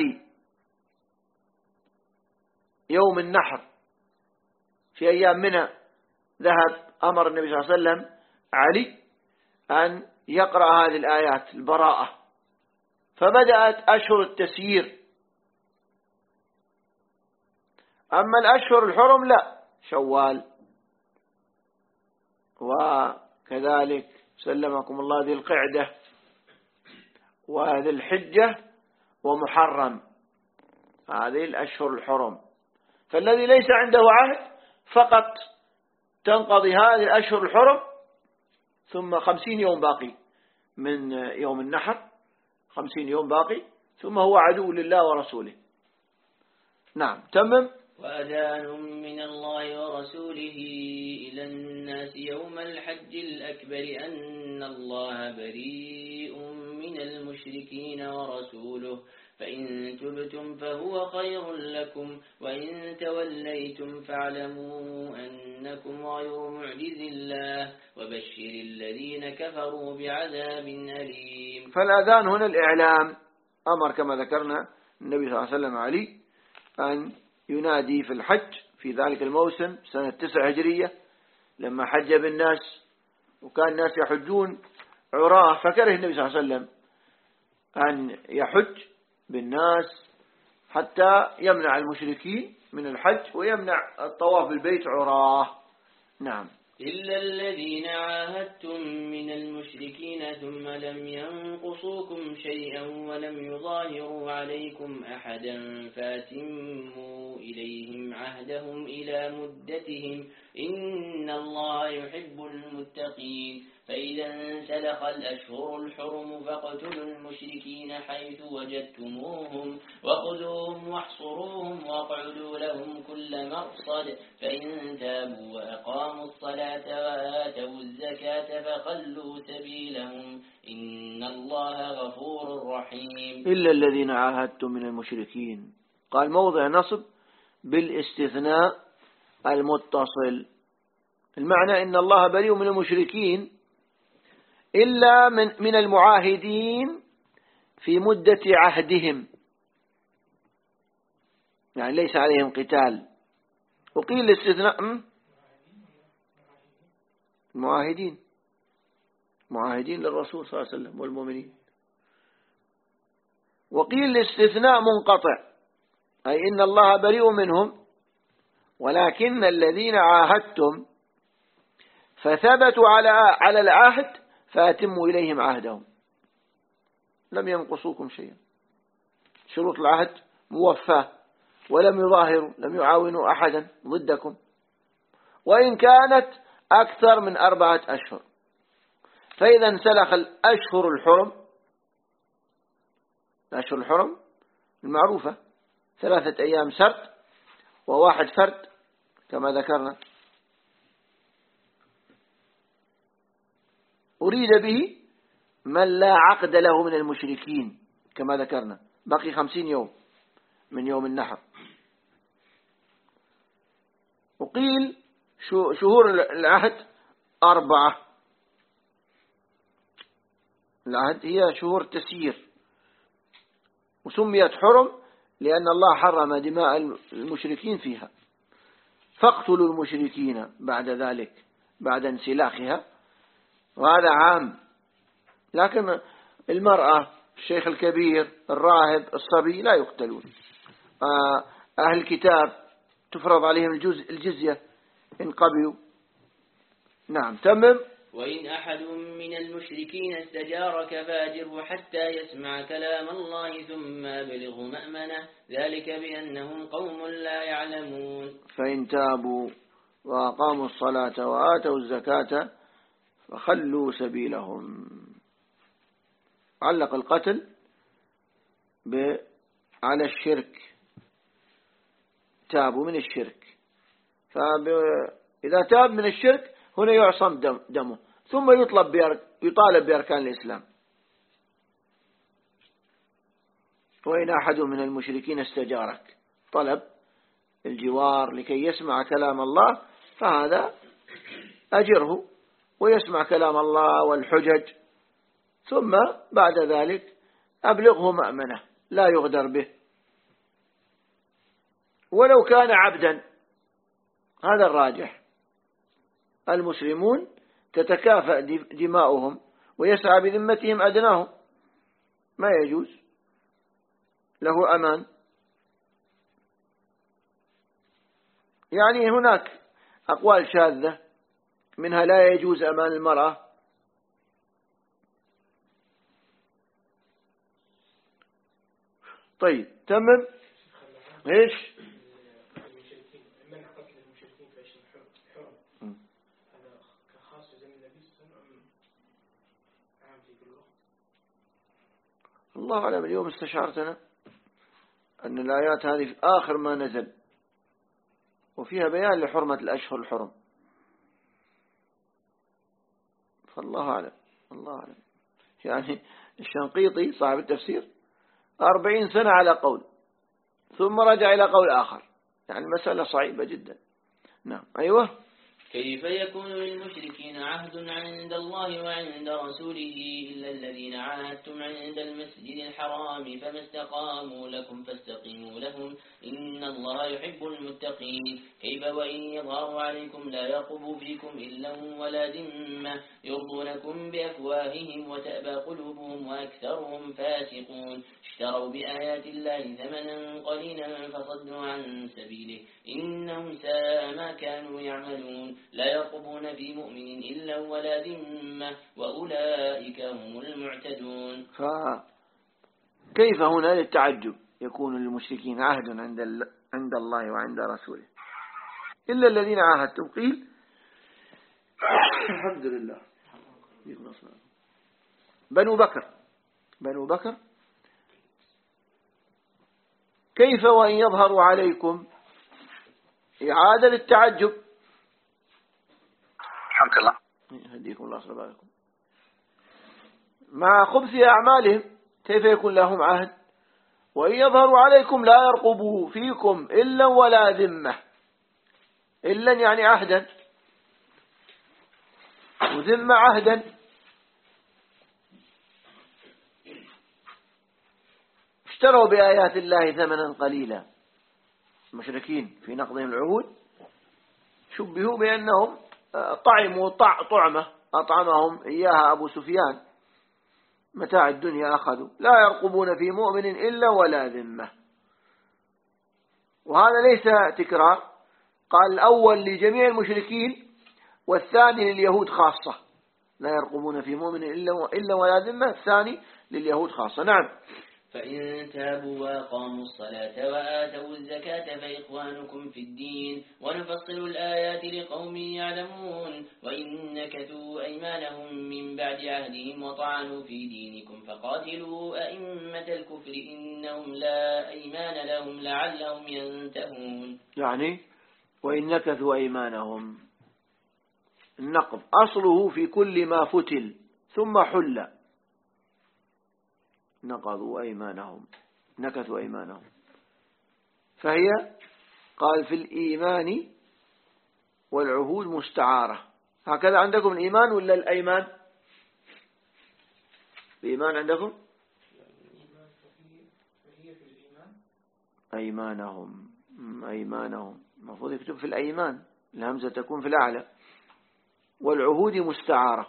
يوم النحر، في أيام منها ذهب أمر النبي صلى الله عليه وسلم علي أن يقرأ هذه الآيات البراءة، فبدأت أشهر التسيير. أما الأشهر الحرم لا، شوال وكذلك سلمكم الله ذي القعدة وذي الحجة ومحرم، هذه الأشهر الحرم. فالذي ليس عنده عهد فقط تنقضي هذه الأشهر الحرم، ثم خمسين يوم باقي من يوم النحر، خمسين يوم باقي، ثم هو عدو لله ورسوله. نعم تمم. وأذان من الله ورسوله إلى الناس يوم الحج الأكبر أن الله بريء من المشركين ورسوله، فإن تبتم فهو خير لكم، وإن توليتم فاعلموا أنكم غير معجز الله، وبشر الذين كفروا بعذاب أليم. فالأذان هنا الإعلام، أمر كما ذكرنا النبي صلى الله عليه وسلم علي أن ينادي في الحج في ذلك الموسم سنة تسع هجرية، لما حج بالناس وكان الناس يحجون عراه، فكره النبي صلى الله عليه وسلم أن يحج بالناس حتى يمنع المشركين من الحج ويمنع الطواف بالبيت عراه. نعم. إلا الذين عاهدتم من المشركين ثم لم ينقصوكم شيئا ولم يظاهروا عليكم أحدا فاتموا إليهم عهدهم إلى مدتهم إن الله يحب المتقين. فإذا انسلخ الأشهر الحرم فاقتلوا المشركين حيث وجدتموهم وخذوهم واحصروهم واقعدوا لهم كل مرصد فإن تابوا وأقاموا الصلاة وآتوا الزكاة فخلوا سبيلهم إن الله غفور رحيم. إلا الذين عاهدتم من المشركين، قال موضع نصب بالاستثناء المتصل، المعنى إن الله بريء من المشركين إلا من من المعاهدين في مدة عهدهم، يعني ليس عليهم قتال. وقيل الاستثناء المعاهدين معاهدين للرسول صلى الله عليه وسلم والمؤمنين. وقيل الاستثناء منقطع، أي إن الله بريء منهم ولكن الذين عاهدتم فثبتوا على على العهد فأتموا إليهم عهدهم، لم ينقصوكم شيئا، شروط العهد موفاة، ولم يظاهروا لم يعاونوا أحدا ضدكم وإن كانت أكثر من أربعة أشهر. فإذا انسلخ الأشهر الحرم، الأشهر الحرم المعروفة ثلاثة أيام سرد وواحد فرد كما ذكرنا، أريد به من لا عقد له من المشركين كما ذكرنا، بقي خمسين يوم من يوم النحر. وقيل شهور العهد أربعة، العهد هي شهور تسيير، وسميت حرم لأن الله حرم دماء المشركين فيها. فاقتلوا المشركين بعد ذلك بعد انسلاخها، وهذا عام. لكن المرأة، الشيخ الكبير، الراهب، الصبي لا يقتلون. أهل الكتاب تفرض عليهم الجزء الجزية إن قبلوا. نعم. تمم. وإن أحد من المشركين استجارك فاجره حتى يسمع كلام الله ثم أبلغه مأمنه ذلك بأنهم قوم لا يعلمون. فإن تابوا وأقاموا الصلاة وآتوا الزكاة فخلوا سبيلهم. علق القتل على الشرك، تابوا من الشرك، فإذا تاب من الشرك هنا يعصم دم دمه ثم يطلب يطالب بأركان الإسلام. وإن أحد من المشركين استجارك، طلب الجوار لكي يسمع كلام الله، فهذا أجره ويسمع كلام الله والحجج، ثم بعد ذلك أبلغه مأمنة لا يغدر به ولو كان عبدا. هذا الراجح. المسلمون تتكافأ دماؤهم ويسعى بذمتهم أدناهم، ما يجوز له أمان. يعني هناك أقوال شاذة منها لا يجوز أمان المرأة، طيب تمم. إيش الله أعلم. اليوم استشعرتنا أن الآيات هذه في آخر ما نزل وفيها بيان لحرمة الأشهر الحرم، فالله أعلم. الله أعلم. يعني الشنقيطي صاحب التفسير أربعين سنة على قول ثم رجع إلى قول آخر، يعني المسألة صعيبة جدا. نعم. أيوة. كيف يكون للمشركين عهد عند الله وعند رسوله إلا الذين عاهدتم عند المسجد الحرام فما استقاموا لكم فاستقيموا لهم إن الله يحب المتقين. كيف وإن يظهروا عليكم لا يرقبوا فيكم إلا ولا ذمة يرضونكم بأفواههم وتأبى قلوبهم وأكثرهم فاسقون. اشتروا بآيات الله ثمنا قليلا فصدوا عن سبيله إنهم ساء ما كانوا يعملون. لا يرقبون في مؤمن إلا ولا ذمة وأولئك هم المعتدون. فكيف هنا للتعجب يكون للمشركين عهد عند عند الله وعند رسوله إلا الذين عاهدتم. قيل الحمد لله بنو بكر بنو بكر كيف وإن يظهروا عليكم إعادة للتعجب. الحمد لله هديكم الله صلى الله عليه وسلم. مع خبث أعمالهم كيف يكون لهم عهد وإن يظهروا عليكم لا يرقبوا فيكم إلا ولا ذمة. إلا يعني عهدا وذمة عهدا. اشتروا بآيات الله ثمنا قليلا. المشركين في نقضهم العهود شبهوا بأنهم طعموا طعمة أطعمهم إياها أبو سفيان متاع الدنيا أخذوا. لا يرقبون في مؤمن إلا ولا ذمة. وهذا ليس تكرار. قال الأول لجميع المشركين والثاني لليهود خاصة. لا يرقبون في مؤمن إلا ولا ذمة. الثاني لليهود خاصة. نعم. فإن تابوا وأقاموا الصلاة وآتوا الزكاة فإخوانكم في الدين ونفصل الآيات لقوم يعلمون. وإن نكثوا أيمانهم من بعد عهدهم وطعنوا في دينكم فقاتلوا أئمة الكفر إنهم لا أيمان لهم لعلهم ينتهون. يعني وإن نكثوا أيمانهم النقض أصله في كل ما فتل ثم حل. نقضوا أيمانهم نكثوا أيمانهم. فهي قال في الإيمان والعهود مستعارة. هكذا عندكم الإيمان ولا الأيمان؟ الإيمان عندكم أيمانهم أيمانهم المفروض يكتب في الأيمان الهمزة تكون في الأعلى. والعهود مستعارة.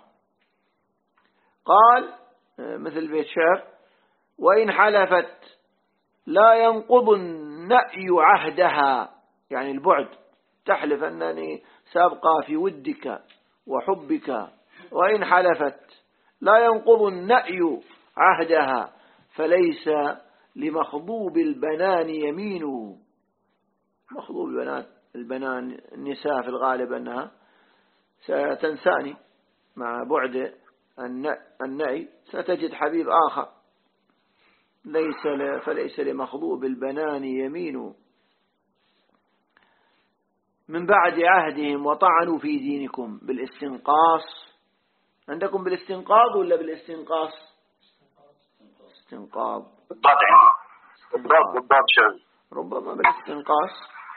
قال مثل بيت شعر وإن حلفت لا ينقض النأي عهدها. يعني البعد تحلف أنني سأبقى في ودك وحبك. وإن حلفت لا ينقض النأي عهدها فليس لمخضوب البنان يمينه. مخضوب البنات البنان النساء في الغالب أنها ستنساني مع بعد النأي ستجد حبيب آخر. ليس ل... فليس لمخضوب البنان يمين من بعد عهدهم وطعنوا في دينكم بالاستنقاص. عندكم بالاستنقاض ولا بالاستنقاص؟ استنقاض بالضبط بالضبط شغل. ربما بالاستنقاص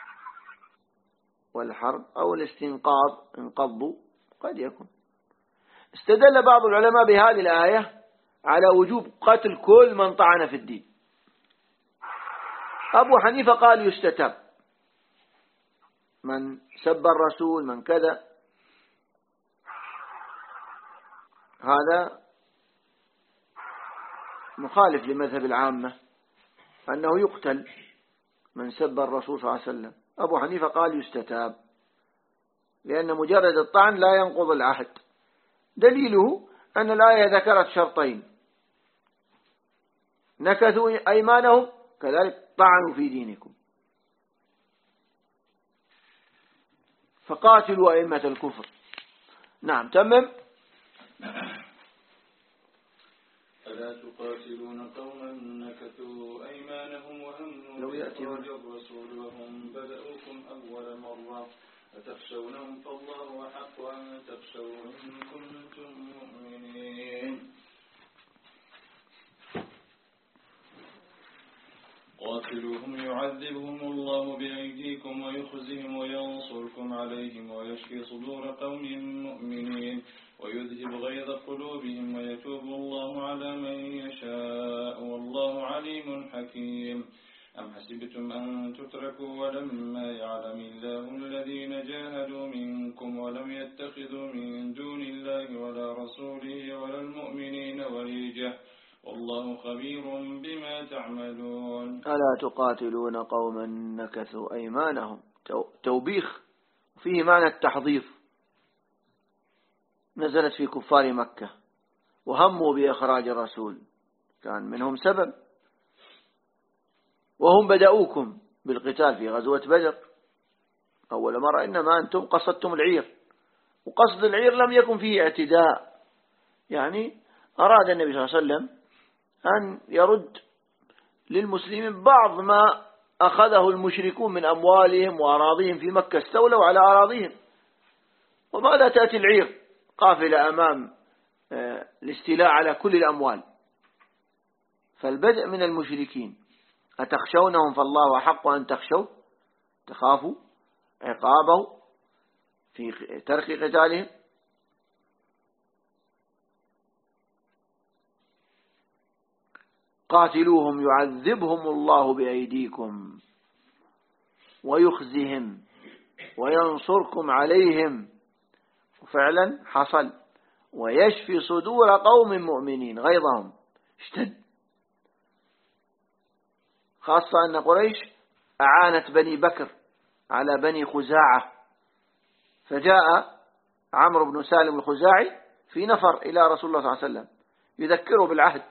والحرب أو الاستنقاض انقضوا قد يكون. استدل بعض العلماء بهذه الآية على وجوب قتل كل من طعن في الدين. أبو حنيفة قال يستتاب من سب الرسول من كذا. هذا مخالف لمذهب العامة أنه يقتل من سب الرسول صلى الله عليه وسلم. أبو حنيفة قال يستتاب لأن مجرد الطعن لا ينقض العهد. دليله أن الآية ذكرت شرطين نكثوا أيمانهم كذلك طعنوا في دينكم. فقاتلوا أئمة الكفر. نعم تمم. ألا تقاتلون قوما نكثوا أيمانهم وهموا بإخراج الرسول وهم بدأوكم أول مرة أتخشونهم فالله أحق أن تخشوا إن كنتم مؤمنين. قاتلوهم يعذبهم الله بأيديكم ويخزهم وينصركم عليهم ويشفي صدور قوم مؤمنين ويذهب غيظ قلوبهم ويتوب الله على من يشاء والله عليم حكيم. أم حسبتم أن تتركوا ولما يعلم الله الذين جاهدوا منكم ولم يتخذوا من دون الله ولا رسوله ولا المؤمنين وليجة والله خبير بما تعملون. ألا تقاتلون قوما نكثوا أيمانهم، توبيخ فيه معنى التحضيض، نزلت في كفار مكة وهموا بإخراج الرسول، كان منهم سبب، وهم بدأوكم بالقتال في غزوة بدر أول مرة، إنما أنتم قصدتم العير، وقصد العير لم يكن فيه اعتداء، يعني أراد النبي صلى الله عليه وسلم أن يرد للمسلمين بعض ما أخذه المشركون من أموالهم وأراضيهم في مكة، استولوا على أراضيهم. وماذا تأتي العير؟ قافلة أمام الاستيلاء على كل الأموال. فالبدء من المشركين، أتخشونهم فالله أحق أن تخشوا، تخافوا عقابه في ترك قتالهم. قاتلوهم يعذبهم الله بأيديكم ويخزهم وينصركم عليهم، وفعلا حصل، ويشفي صدور قوم مؤمنين، غيظهم اشتد، خاصة أن قريش أعانت بني بكر على بني خزاعة، فجاء عمرو بن سالم الخزاعي في نفر إلى رسول الله صلى الله عليه وسلم يذكره بالعهد،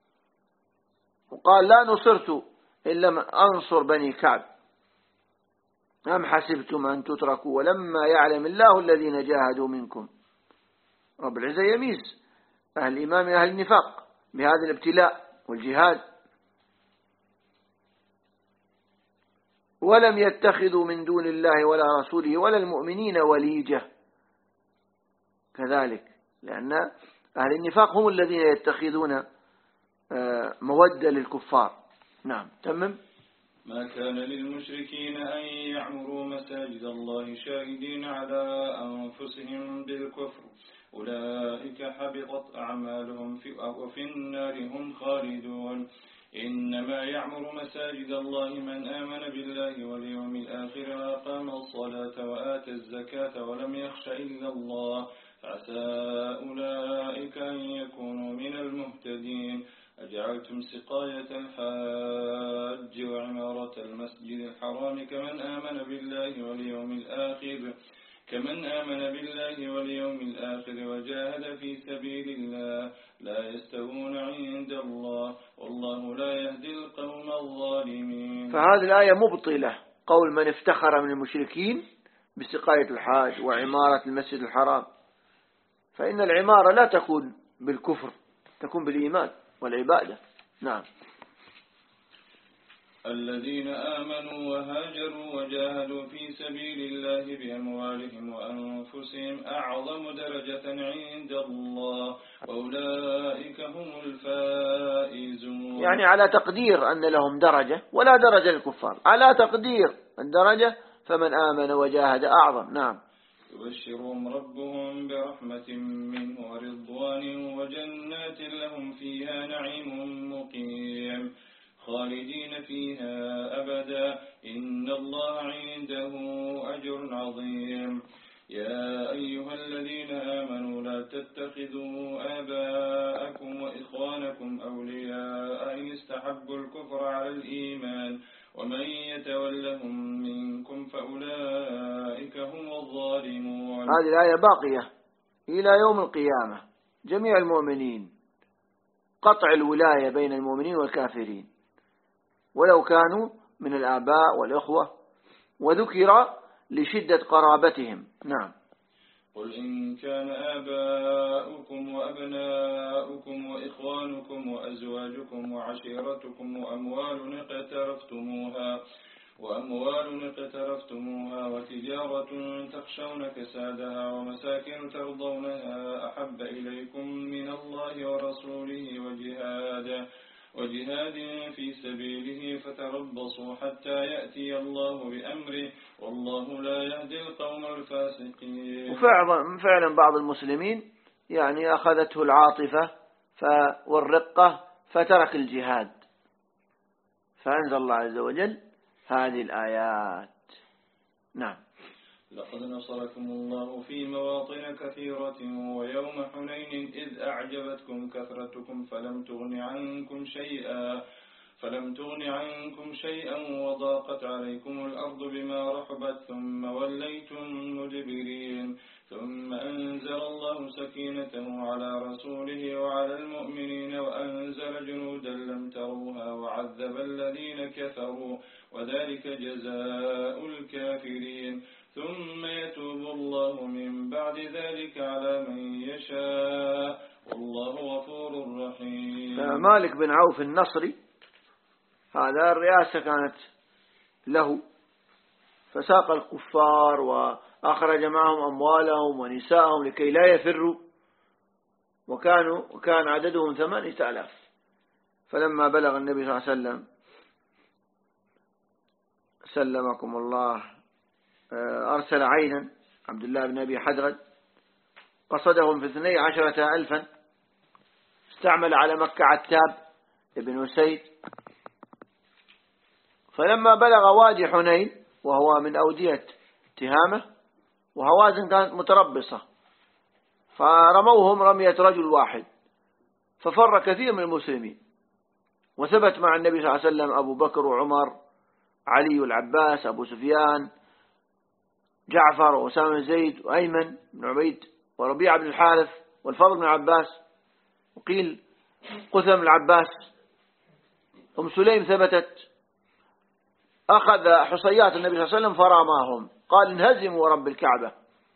وقال لا نصرت إلا أنصر بني كعب. أم حسبتم أن تتركوا ولما يعلم الله الذين جاهدوا منكم. رب العزة يميز أهل الإيمان من أهل النفاق بهذا الابتلاء والجهاد. ولم يتخذوا من دون الله ولا رسوله ولا المؤمنين وليجة، كذلك، لأن أهل النفاق هم الذين يتخذون مودة للكفار. نعم، تمم. ما كان للمشركين أن يعمروا مساجد الله شاهدين على أنفسهم بالكفر أولئك حبطت أعمالهم وفي النار هم خالدون. إنما يعمر مساجد الله من آمن بالله واليوم الآخر وأقام الصلاة وآتى الزكاة ولم يخش إلا الله فعسى أولئك أن يكونوا من المهتدين. أجعلتم سقاية الحاج وعمارة المسجد الحرام كمن آمن بالله واليوم الآخر كمن آمن بالله واليوم الآخر وجاهد في سبيل الله لا يستوون عند الله والله لا يهدي القوم الظالمين. فهذه الآية مبطلة قول من افتخر من المشركين بسقاية الحاج وعمارة المسجد الحرام، فإن العمارة لا تكون بالكفر، تكون بالإيمان والعبادة. نعم. الذين آمنوا وهاجروا وجاهدوا في سبيل الله بأموالهم وأنفسهم أعظم درجة عند الله وأولئك هم الفائزون. يعني على تقدير أن لهم درجة ولا درجة للكفار، على تقدير الدرجة فمن آمن وجاهد أعظم. نعم. يبشرهم ربهم برحمة منه ورضوان وجنات لهم فيها نعيم مقيم خالدين فيها أبدا إن الله عنده أجر عظيم. يا أيها الذين آمنوا لا تتخذوا آباءكم وإخوانكم أولياء إن استحبوا الكفر على الإيمان ومن يتولهم منكم فأولئك هم الظالمون. هذه الآية باقية إلى يوم القيامة، جميع المؤمنين، قطع الولاية بين المؤمنين والكافرين ولو كانوا من الآباء والإخوة، وذكر لشدة قرابتهم. نعم. قل إن كان آباؤكم وأبناؤكم وإخوانكم وأزواجكم وعشيرتكم وأموال اقترفتموها وأموال اقترفتموها وتجارة تخشون كسادها ومساكن ترضونها أحب إليكم من الله ورسوله وجهاد وجهاد في سبيله فتربصوا حتى يأتي الله بأمره والله لا يهدي القوم الفاسقين. وفعلا بعض المسلمين يعني أخذته العاطفة والرقة فترك الجهاد، فأنزل الله عز وجل هذه الآيات. نعم. لقد نصركم الله في مواطن كثيرة ويوم حنين إذ أعجبتكم كثرتكم فلم تغن عنكم شيئا فلم تغن عنكم شيئا وضاقت عليكم الأرض بما رحبت ثم وليتم مدبرين ثم أنزل الله سكينته على رسوله وعلى المؤمنين وأنزل جنودا لم تروها وعذب الذين كفروا وذلك جزاء الكافرين ثم يتوب الله من بعد ذلك على من يشاء والله غفور رحيم. مالك بن عوف النصري هذا الرئاسة كانت له، فساق الكفار وأخرج معهم أموالهم ونساءهم لكي لا يفروا، وكانوا وكان عددهم ثمانية آلاف. فلما بلغ النبي صلى الله عليه وسلم سلمكم الله أرسل عينا عبد الله بن أبي حدرد قصدهم في اثني عشرة ألفا، استعمل على مكة عتاب ابن أسيد. فلما بلغ وادي حنين وهو من أودية تهامة وهوازن كانت متربصة، فرموهم رمية رجل واحد ففر كثير من المسلمين، وثبت مع النبي صلى الله عليه وسلم أبو بكر وعمر علي والعباس أبو سفيان جعفر وأسامة بن زيد وأيمن بن عبيد وربيعة بن الحارث والفضل بن عباس، وقيل قثم العباس. أم سليم ثبتت أخذ حصيات النبي صلى الله عليه وسلم فرماهم، قال انهزموا ورب الكعبة،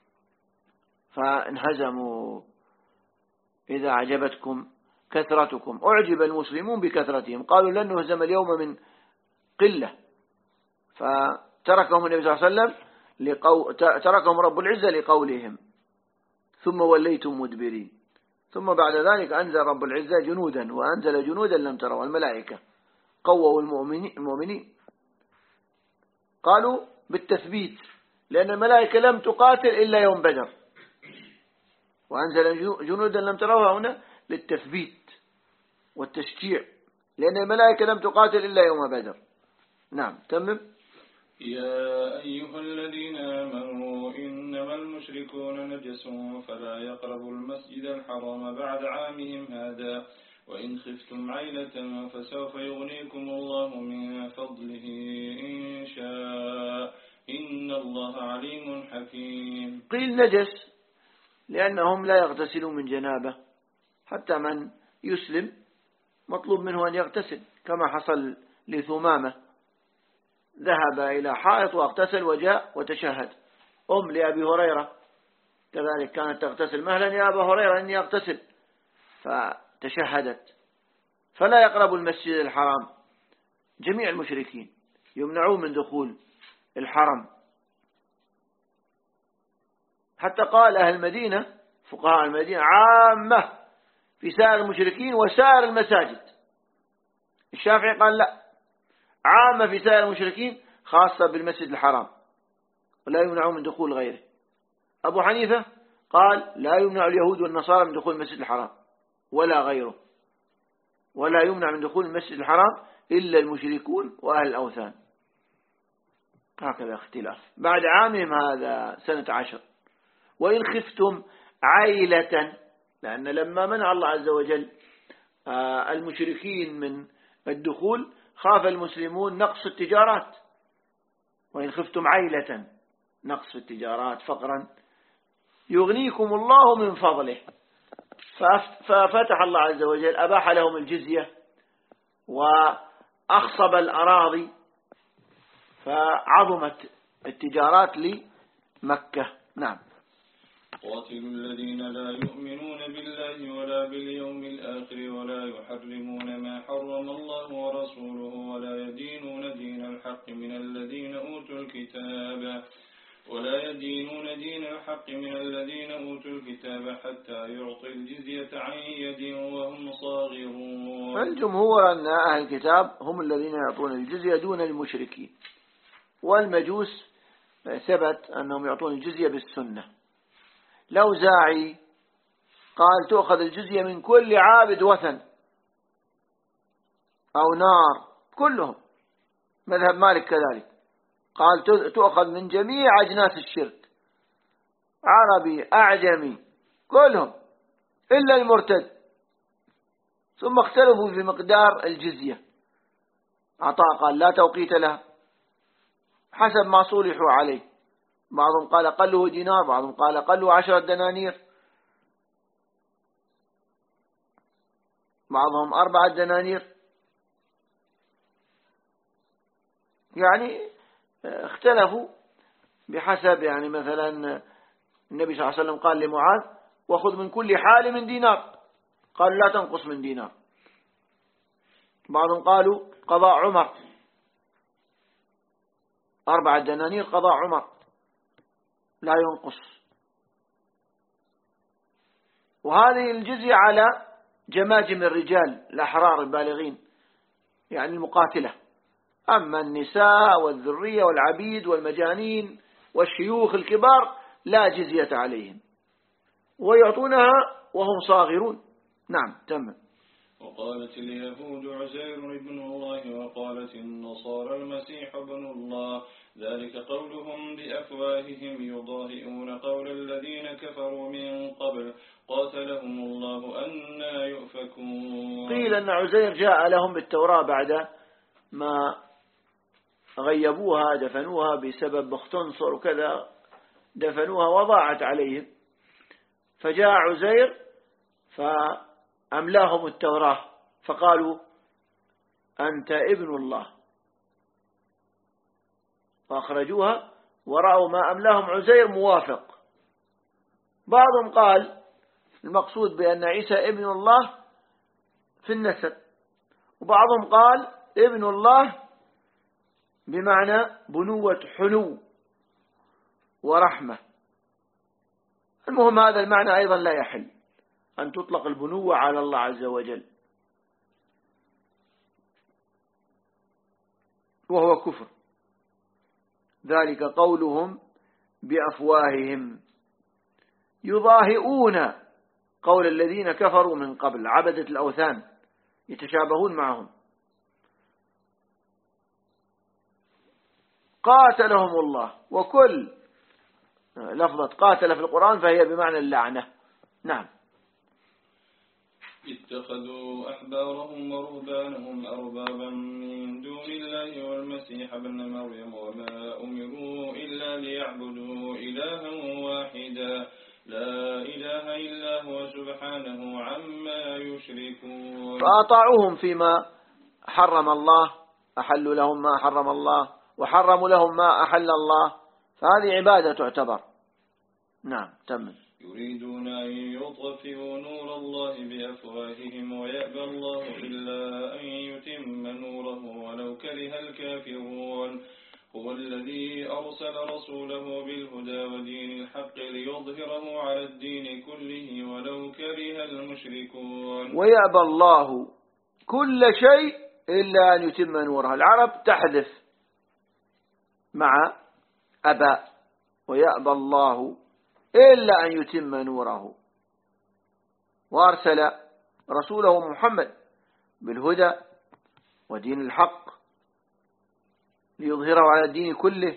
فانهزموا. إذا أعجبتكم كثرتكم أعجب المسلمون بكثرتهم، قالوا لن نهزم اليوم من قلة، فتركهم النبي صلى الله عليه وسلم لقو... تركهم رب العزة لقولهم ثم وليتم مدبرين. ثم بعد ذلك أنزل رب العزة جنودا وأنزل جنودا لم تروا، الملائكة قووا المؤمنين. قالوا بالتثبيت لأن الملائكة لم تقاتل إلا يوم بدر، وأنزل جنودا لم تروها هنا للتثبيت والتشجيع، لأن الملائكة لم تقاتل إلا يوم بدر. نعم تمم. يا أيها الذين آمنوا إنما المشركون نجس فلا يقربوا المسجد الحرام بعد عامهم هذا وإن خفتم عيلة فسوف يغنيكم الله من فضله إن شاء إن الله عليم حكيم. قيل نجس لأنهم لا يغتسلون من جنابه، حتى من يسلم مطلوب منه أن يغتسل، كما حصل لثمامة ذهب إلى حائط واغتسل وجاء وتشهد. أم لأبي هريرة كذلك كانت تغتسل، مهلا يا أبا هريرة إني أغتسل، فتشهدت. فلا يقرب المسجد الحرام، جميع المشركين يمنعون من دخول الحرم. حتى قال أهل المدينة فقهاء المدينة عامة في سائر المشركين وسائر المساجد. الشافعي قال لا، عامة في سائر المشركين خاصة بالمسجد الحرام ولا يمنع من دخول غيره. أبو حنيفة قال لا يمنع اليهود والنصارى من دخول المسجد الحرام ولا غيره، ولا يمنع من دخول المسجد الحرام إلا المشركون وأهل الأوثان. هكذا اختلاف. بعد عامهم هذا سنة عشر. وإن خفتم عيلة، لأن لما منع الله عز وجل المشركين من الدخول خاف المسلمون نقص التجارات. وإن خفتم عيلة، نقص التجارات فقرا، يغنيكم الله من فضله. ففتح الله عز وجل أباح لهم الجزية وأخصب الأراضي، فعظمت التجارات لمكة. نعم. قاتلوا الذين لا يؤمنون بالله ولا باليوم الآخر ولا يحرمون ما حرم الله ورسوله ولا يدينون دين الحق من الذين أوتوا الكتاب ولا يدينون دين الحق من الذين أوتوا الكتاب حتى يعطي الجزية عن يد وهم صاغرون. الجمهور أن أهل الكتاب هم الذين يعطون الجزية دون المشركين، والمجوس ثبت أنهم يعطون الجزية بالسنة. لو زاعي قال تأخذ الجزية من كل عابد وثن أو نار كلهم، مذهب مالك كذلك قال تؤخذ من جميع أجناس الشرك، عربي أعجمي كلهم إلا المرتد. ثم اختلفوا في مقدار الجزية. عطاء قال لا توقيت له حسب ما صلحوا عليه، بعضهم قال أقله دينار، بعضهم قال أقله عشرة دنانير، بعضهم أربعة دنانير، يعني اختلفوا بحسب. يعني مثلا النبي صلى الله عليه وسلم قال لمعاذ وخذ من كل حال من دينار، قال لا تنقص من دينار. بعضهم قالوا قضاء عمر أربعة دنانير، قضاء عمر لا ينقص. وهذه الجزية على جماجم الرجال الأحرار البالغين، يعني المقاتلة. أما النساء والذرية والعبيد والمجانين والشيوخ الكبار لا جزية عليهم، ويعطونها وهم صاغرون. نعم تمام. وقالت اليهود عزير ابن الله وقالت النصارى المسيح ابن الله، ذلك قولهم بأفواههم يضاهئون قول الذين كفروا من قبل قاتلهم الله أنى يؤفكون. قيل أن عزير جاء لهم بالتوراة بعد ما غيبوها دفنوها بسبب بختنصر وكذا، دفنوها وضاعت عليهم، فجاء عزير فأملاهم التوراة فقالوا أنت ابن الله، فأخرجوها ورأوا ما أملاهم عزير موافق. بعضهم قال المقصود بأن عيسى ابن الله في النسب، وبعضهم قال ابن الله بمعنى بنوة حنو ورحمة. المهم هذا المعنى أيضا لا يحل أن تطلق البنوة على الله عز وجل، وهو كفر. ذلك قولهم بأفواههم يضاهئون قول الذين كفروا من قبل، عبدة الأوثان يتشابهون معهم. قاتلهم الله، وكل لفظة قاتل في القرآن فهي بمعنى اللعنة. نعم. اتخذوا أحبارهم ورهبانهم أربابا من دون الله والمسيح ابن مريم وما أمروا إلا ليعبدوا إلها واحدا لا إله إلا هو سبحانه عما يشركون. فأطاعوهم فيما حرم الله، أحلوا لهم ما حرم الله وحرموا لهم ما أحل الله، فهذه عبادة تعتبر. نعم تمام. يريدون أن يطفئوا نور الله بأفواههم ويأبى الله إلا أن يتم نوره ولو كره الكافرون. هو الذي أرسل رسوله بالهدى ودين الحق ليظهره على الدين كله ولو كره المشركون. ويأبى الله كل شيء إلا أن يتم نوره. العرب تحذف مع أبى، ويأبى الله إلا أن يتم نوره. وأرسل رسوله محمد بالهدى ودين الحق ليظهره على الدين كله،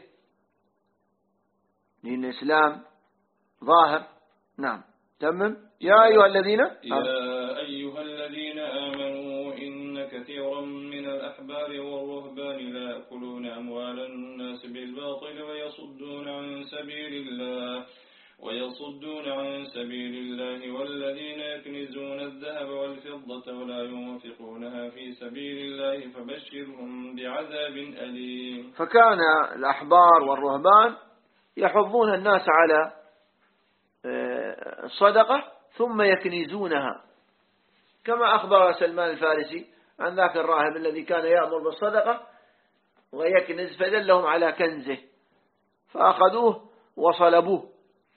دين الإسلام ظاهر. نعم تمم. يا أيها الذين يا أيها الذين آمنوا إن كثيرا من الأحبار والرهبان لا يأكلون أموال الناس بالباطل ويصدون عن سبيل الله ويصدون عن سبيل الله والذين يكنزون الذهب والفضة ولا ينفقونها في سبيل الله فبشرهم بعذاب أليم. فكان الأحبار والرهبان يحضون الناس على الصدقة ثم يكنزونها، كما أخبر سلمان الفارسي عن ذاك الراهب الذي كان يأمر بالصدقة ويكنز، فدلهم على كنزه فأخذوه وصلبوه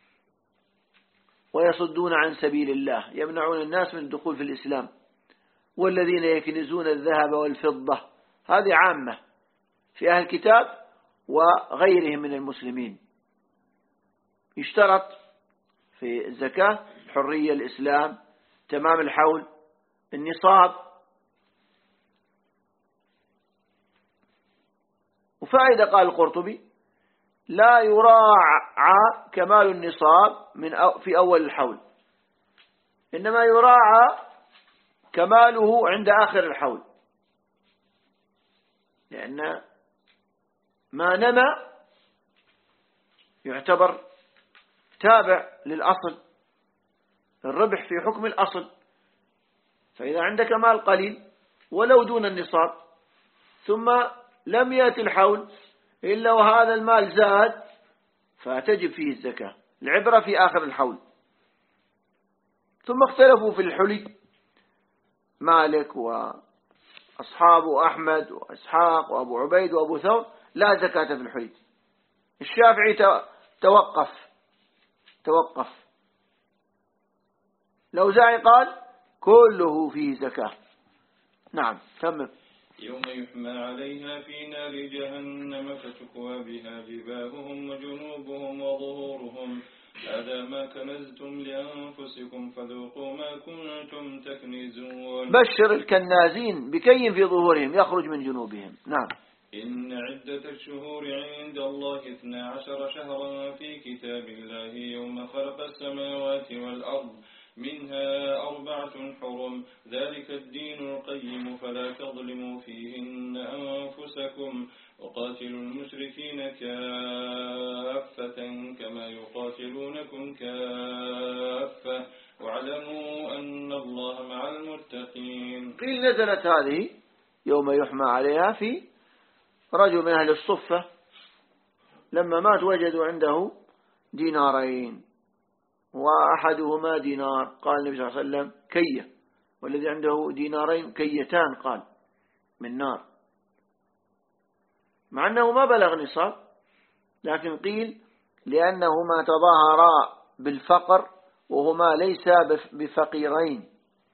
ويصدون عن سبيل الله، يمنعون الناس من الدخول في الإسلام. والذين يكنزون الذهب والفضة، هذه عامة في أهل الكتاب وغيرهم من المسلمين. يشترط في الزكاة الحرية، الإسلام، تمام الحول، النصاب. وفائدة قال القرطبي: لا يراعى كمال النصاب من أو في أول الحول، إنما يراعى كماله عند آخر الحول، لأن ما نمى يعتبر تابع للأصل، الربح في حكم الأصل. فإذا عندك مال قليل ولو دون النصاب ثم لم يأتي الحول إلا وهذا المال زاد، فتجب فيه الزكاة. العبرة في آخر الحول. ثم اختلفوا في الحلي، مالك وأصحابه أحمد وإسحاق وأبو عبيد وأبو ثور لا زكاة في الحلي. الشافعي توقف توقف الأوزاعي قال كله فيه زكاة. نعم تمام. يوم يحمى عليها في نار جهنم فتكوى بها جباههم وجنوبهم وظهورهم هذا ما كنزتم لأنفسكم فذوقوا ما كنتم تكنزون. بشر الكنازين بكي في ظهورهم يخرج من جنوبهم. نعم. إن عدة الشهور عند الله اثنا عشر شهرا في كتاب الله يوم خلق السماوات والأرض منها أربعة حرم ذلك الدين القيم فلا تظلموا فيهن أنفسكم وقاتلوا المشركين كافة كما يقاتلونكم كافة واعلموا أن الله مع المتقين. قيل نزلت هذه يوم يحمى عليها في رجل من أهل الصفة لما مات وجدوا عنده دينارين وأحدهما دينار، قال النبي صلى الله عليه وسلم كية، والذي عنده دينارين كيتان قال من نار، مع أنه ما بلغ نصاب، لكن قيل لأنهما تظاهرا بالفقر وهما ليس بفقيرين،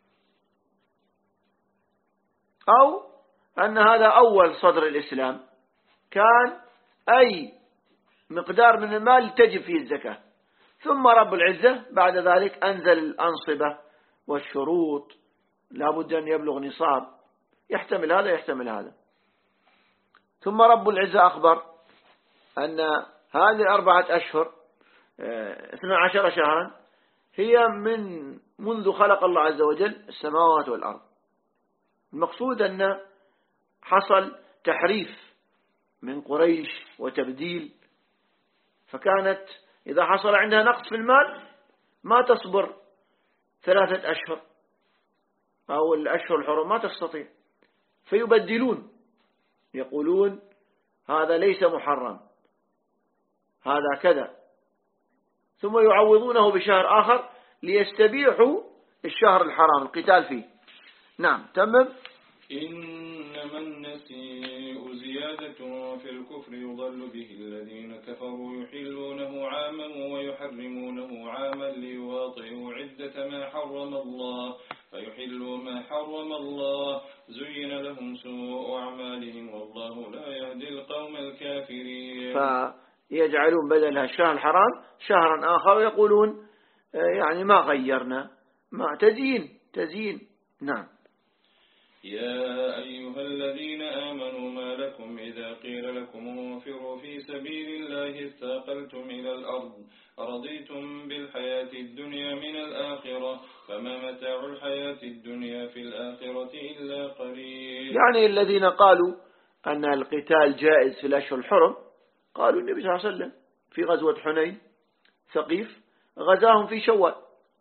أو أن هذا أول صدر الإسلام كان أي مقدار من المال تجب فيه الزكاة، ثم رب العزة بعد ذلك أنزل الأنصبة والشروط، لابد أن يبلغ نصاب، يحتمل هذا يحتمل هذا. ثم رب العزة أخبر أن هذه الأربعة أشهر اثنا عشر شهرا هي من منذ خلق الله عز وجل السماوات والأرض. المقصود أن حصل تحريف من قريش وتبديل، فكانت إذا حصل عندها نقص في المال ما تصبر ثلاثة أشهر أو الأشهر الحرم ما تستطيع، فيبدلون يقولون هذا ليس محرم هذا كذا، ثم يعوضونه بشهر آخر ليستبيحوا الشهر الحرام القتال فيه. نعم تمام. إنما النسيء زيادة في الكفر يضل به الذين كفروا يحلونه عاما ويحرمونه عاما ليواطئوا عدة ما حرم الله فيحلوا ما حرم الله زين لهم سوء أعمالهم والله لا يهدي القوم الكافرين. فيجعلون بدلها الشهر الحرام شهرا آخر ويقولون يعني ما غيرنا، ما تزيين تزيين. نعم. يا أيها الذين آمنوا ما لكم إذا قيل لكم انفروا في سبيل الله اثاقلتم إلى الأرض رضيتم بالحياة الدنيا من الآخرة فما متاع الحياة الدنيا في الآخرة إلا قليل. يعني الذين قالوا أن القتال جائز في الأشهر الحرم قالوا النبي صلى الله عليه وسلم في غزوة حنين ثقيف غزاهم في شوال،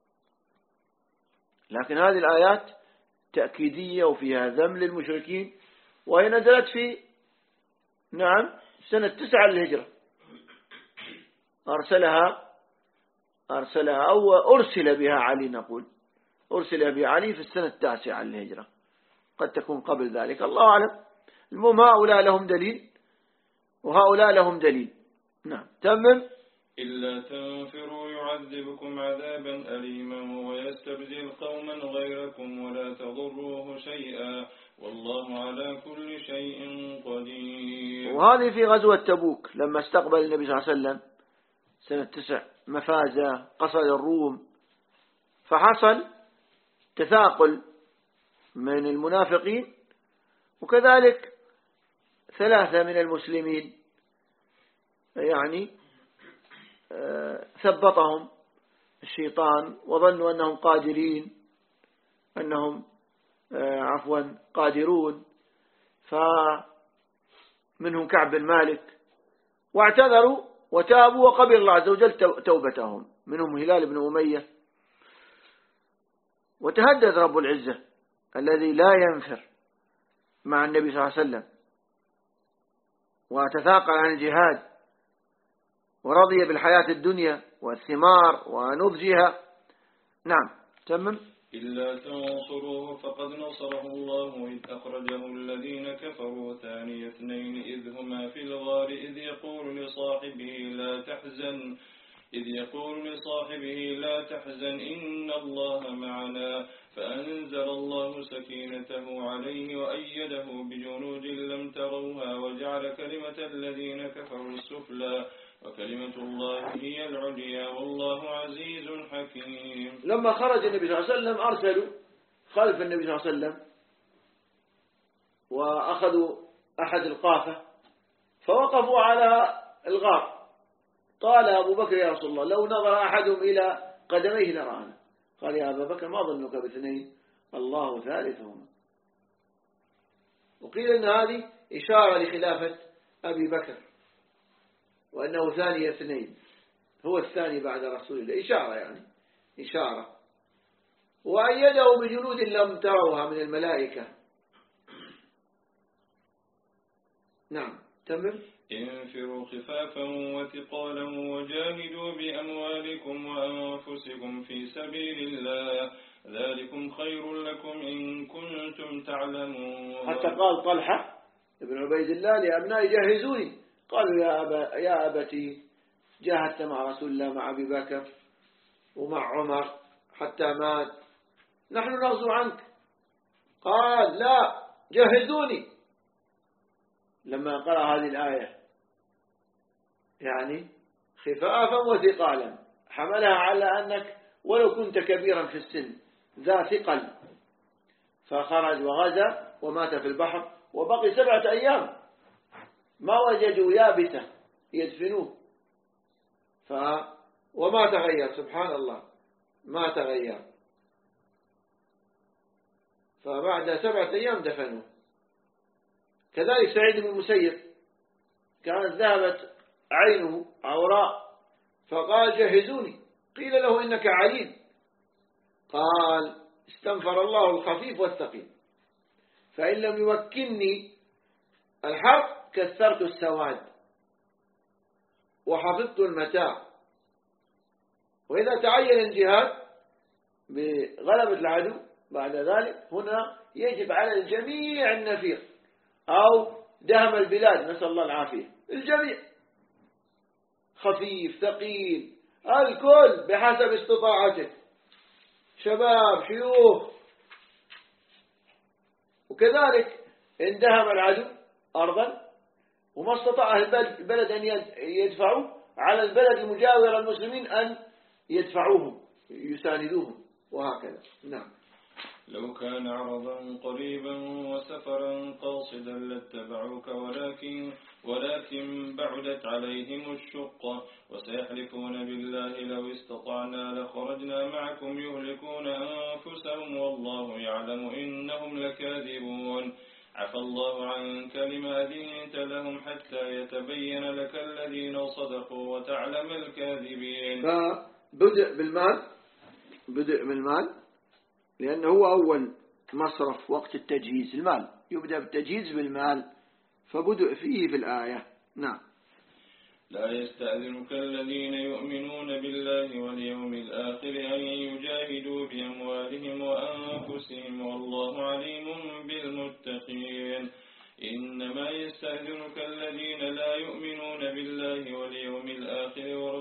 لكن هذه الآيات تأكيدية وفيها ذم للمشركين، وهي نزلت في نعم سنة تسعة للهجرة، أرسلها أرسلها أو أرسل بها علي، نقول أرسل بها علي في السنة التاسعة للهجرة، قد تكون قبل ذلك الله أعلم. المهم هؤلاء لهم دليل وهؤلاء لهم دليل. نعم تمم. إلا تنفروا يعذبكم عذابا أليما ويستبدل قوما غيركم ولا تضروه شيئا والله على كل شيء قدير. وهذه في غزوة تبوك لما استقبل النبي صلى الله عليه وسلم سنة تسع مفازة قصد الروم، فحصل تثاقل من المنافقين، وكذلك ثلاثة من المسلمين يعني ثبطهم الشيطان وظنوا أنهم قادرين أنهم عفوا قادرون، فمنهم كعب بن مالك، واعتذروا وتابوا وقبل الله عز وجل توبتهم، منهم هلال بن أمية. وتهدد رب العزة الذي لا ينفر مع النبي صلى الله عليه وسلم وتثاقل عن الجهاد ورضي بالحياة الدنيا والثمار ونضجها. نعم تمم. إلا تنصروه فقد نصره الله إذ أخرجه الذين كفروا ثاني اثنين إذ هما في الغار إذ يقول لصاحبه لا تحزن إذ يقول لصاحبه لا تحزن إن الله معنا فأنزل الله سكينته عليه وأيده بجنود لم تروها وجعل كلمة الذين كفروا السفلى وكلمة الله هي العليا والله عزيز حكيم. لما خرج النبي صلى الله عليه وسلم أرسلوا خلف النبي صلى الله عليه وسلم وأخذوا أحد القافة فوقفوا على الغار. قال أبو بكر يا رسول الله لو نظر أحدهم إلى قدميه لرآنا. قال يا أبا بكر ما ظنك باثنين الله ثالثهما. وقيل أن هذه إشارة لخلافة أبي بكر وأنه ثاني اثنين، هو الثاني بعد رسول الله، إشارة يعني إشارة. وأيده بجنود لم تروها من الملائكة. نعم تمام. انفروا خفافا وثقالا وجاهدوا بأموالكم وأنفسكم في سبيل الله ذلكم خير لكم إن كنتم تعلمون. حتى قال طلحة ابن عبيد الله لأبنائي جهزوني، قالوا يا أبا يا أبتي جاهدت مع رسول الله مع أبي بكر ومع عمر حتى مات، نحن نغزو عنك. قال لا جهزوني. لما قرأ هذه الآية يعني خفافا وثقالا حملها على أنك ولو كنت كبيرا في السن ذا ثقل، فخرج وغزا ومات في البحر وبقي سبعة أيام ما وجدوا يابسة يدفنوه، ف وما تغير سبحان الله ما تغير، فبعد سبعة أيام دفنوه. كذلك سعيد بن المسيب كانت ذهبت عينه عوراء فقال جهزوني، قيل له إنك عليل، قال استنفر الله الخفيف والثقيل، فإن لم يمكنني الحرب كثرت السواد وحفظت المتاع، وإذا تعين الجهاد بغلبة العدو بعد ذلك هنا يجب على الجميع النفير أو دهم البلاد نسأل الله العافية، الجميع خفيف ثقيل الكل بحسب استطاعته، شباب شيوخ. وكذلك إن دهم العدو أرضا وما استطاع البلد أن يدفعوا على البلد المجاور المسلمين أن يدفعوهم يساندوهم وهكذا. نعم. لو كان عرضا قريبا وسفرا قاصدا لاتبعوك ولكن ولكن بعدت عليهم الشقة وسيحلفون بالله لو استطعنا لخرجنا معكم يهلكون أنفسهم والله يعلم إنهم لكاذبون. عفى الله عنك لما أذنت لهم حتى يتبين لك الذين صدقوا وتعلم الكاذبين. فبدأ بالمال بدأ بالمال لأنه هو أول مصرف وقت التجهيز، المال يبدأ بالتجهيز بالمال فبدأ فيه في الآية. نعم. لا يستأذنك الذين يؤمنون بالله واليوم الآخر أن يجاهدوا بأموالهم وأنفسهم والله عليم بالمتقين. إنما يستأذنك الذين لا يؤمنون بالله واليوم الآخر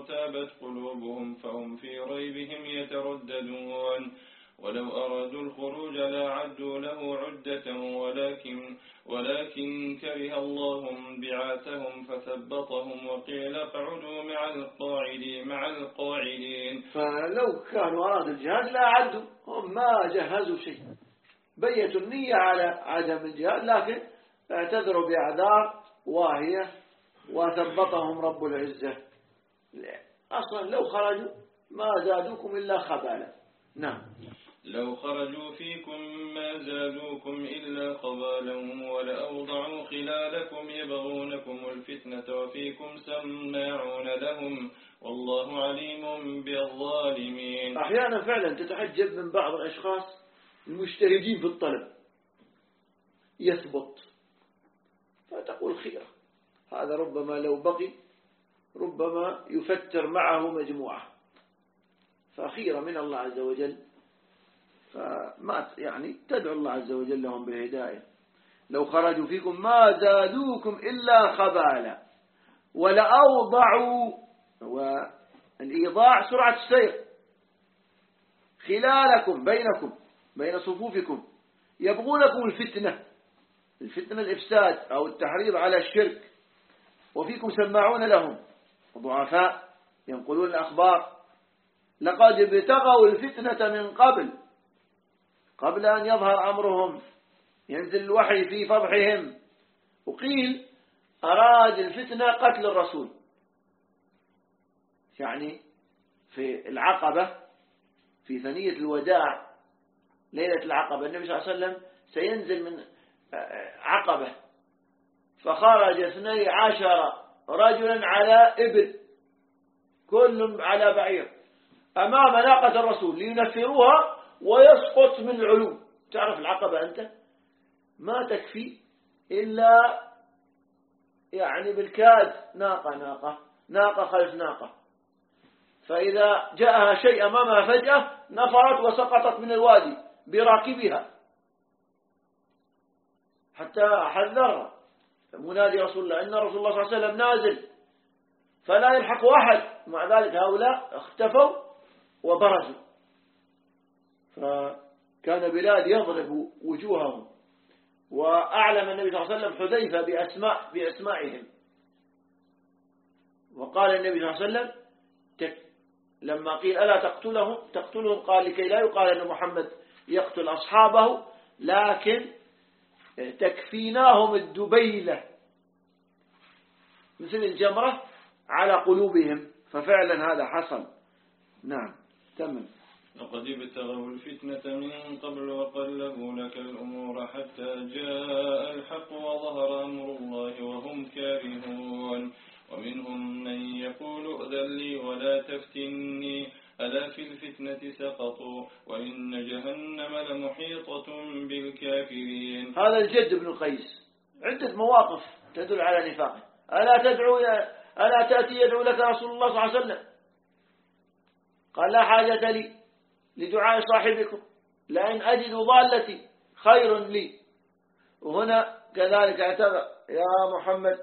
وارتابت قلوبهم فهم في ريبهم يترددون ولو أرادوا الخروج لأعدوا له عدة ولكن ولكن كره الله بعاثهم فثبطهم وقيل اقعدوا مع القاعدين مع القاعدين. فلو كانوا أرادوا الجهاد لا أعدوا، هم ما جهزوا شيء، بيتوا النية على عدم الجهاد، لكن اعتذروا بأعذار واهية وثبطهم رب العزة. أصلا لو خرجوا ما زادوكم إلا خبالا. نعم. لو خرجوا فيكم ما زادوكم إلا خبالا ولأوضعوا خلالكم يبغونكم الفتنة وفيكم سماعون لهم والله عليم بالظالمين. أحيانا فعلا تتعجب من بعض الأشخاص المجتهدين في الطلب، يثبت فتقول خيرة، هذا ربما لو بقي ربما يفتر معه مجموعة، فخيرة من الله عز وجل، فما يعني تدعو الله عز وجل لهم بالهداية. لو خرجوا فيكم ما زادوكم إلا خبالا ولأوضعوا، والإيضاع سرعة السير، خلالكم بينكم بين صفوفكم يبغونكم الفتنة، الفتنة الإفساد أو التحريض على الشرك، وفيكم سماعون لهم ضعفاء ينقلون الأخبار، لقد ابتغوا الفتنة من قبل قبل أن يظهر أمرهم، ينزل الوحي في فضحهم. وقيل أراد الفتنة قتل الرسول، يعني في العقبة في ثنية الوداع ليلة العقبة النبي صلى الله عليه وسلم سينزل من عقبة، فخرج اثني عشر رجلا على إبل كل على بعير أمام ناقة الرسول لينفروها ويسقط من العلو. تعرف العقبة أنت ما تكفي إلا يعني بالكاد ناقة ناقة ناقة خلف ناقة، فإذا جاءها شيء أمامها فجأة نفرت وسقطت من الوادي براكبها حتى حذرها منادي رسول الله إن رسول الله صلى الله عليه وسلم نازل فلا يلحق أحد. مع ذلك هؤلاء اختفوا وبرزوا، فكان بلال يضرب وجوههم، وأعلم النبي صلى الله عليه وسلم حذيفة بأسماء بأسمائهم، وقال النبي صلى الله عليه وسلم لما قيل ألا تقتلهم تقتلهم قال لكي لا يقال أن محمد يقتل أصحابه لكن تكفيناهم الدبيلة مثل الجمرة على قلوبهم، ففعلا هذا حصل. نعم تمام. لقد ابتغوا الفتنة من قبل وقلبوا لك الأمور حتى جاء الحق وظهر أمر الله وهم كارهون. ومنهم من يقول ائذن لي ولا تفتني ألا في الفتنة سقطوا وإن جهنم لمحيطة بالكافرين. هذا الجد بن قيس عدة مواقف تدل على نفاقه. ألا تدعو يا ألا تأتي يدعو لك رسول الله صلى الله عليه وسلم قال لا حاجة لي لدعاء صاحبكم لأن أجد ضالتي خير لي. وهنا كذلك اعتذر يا محمد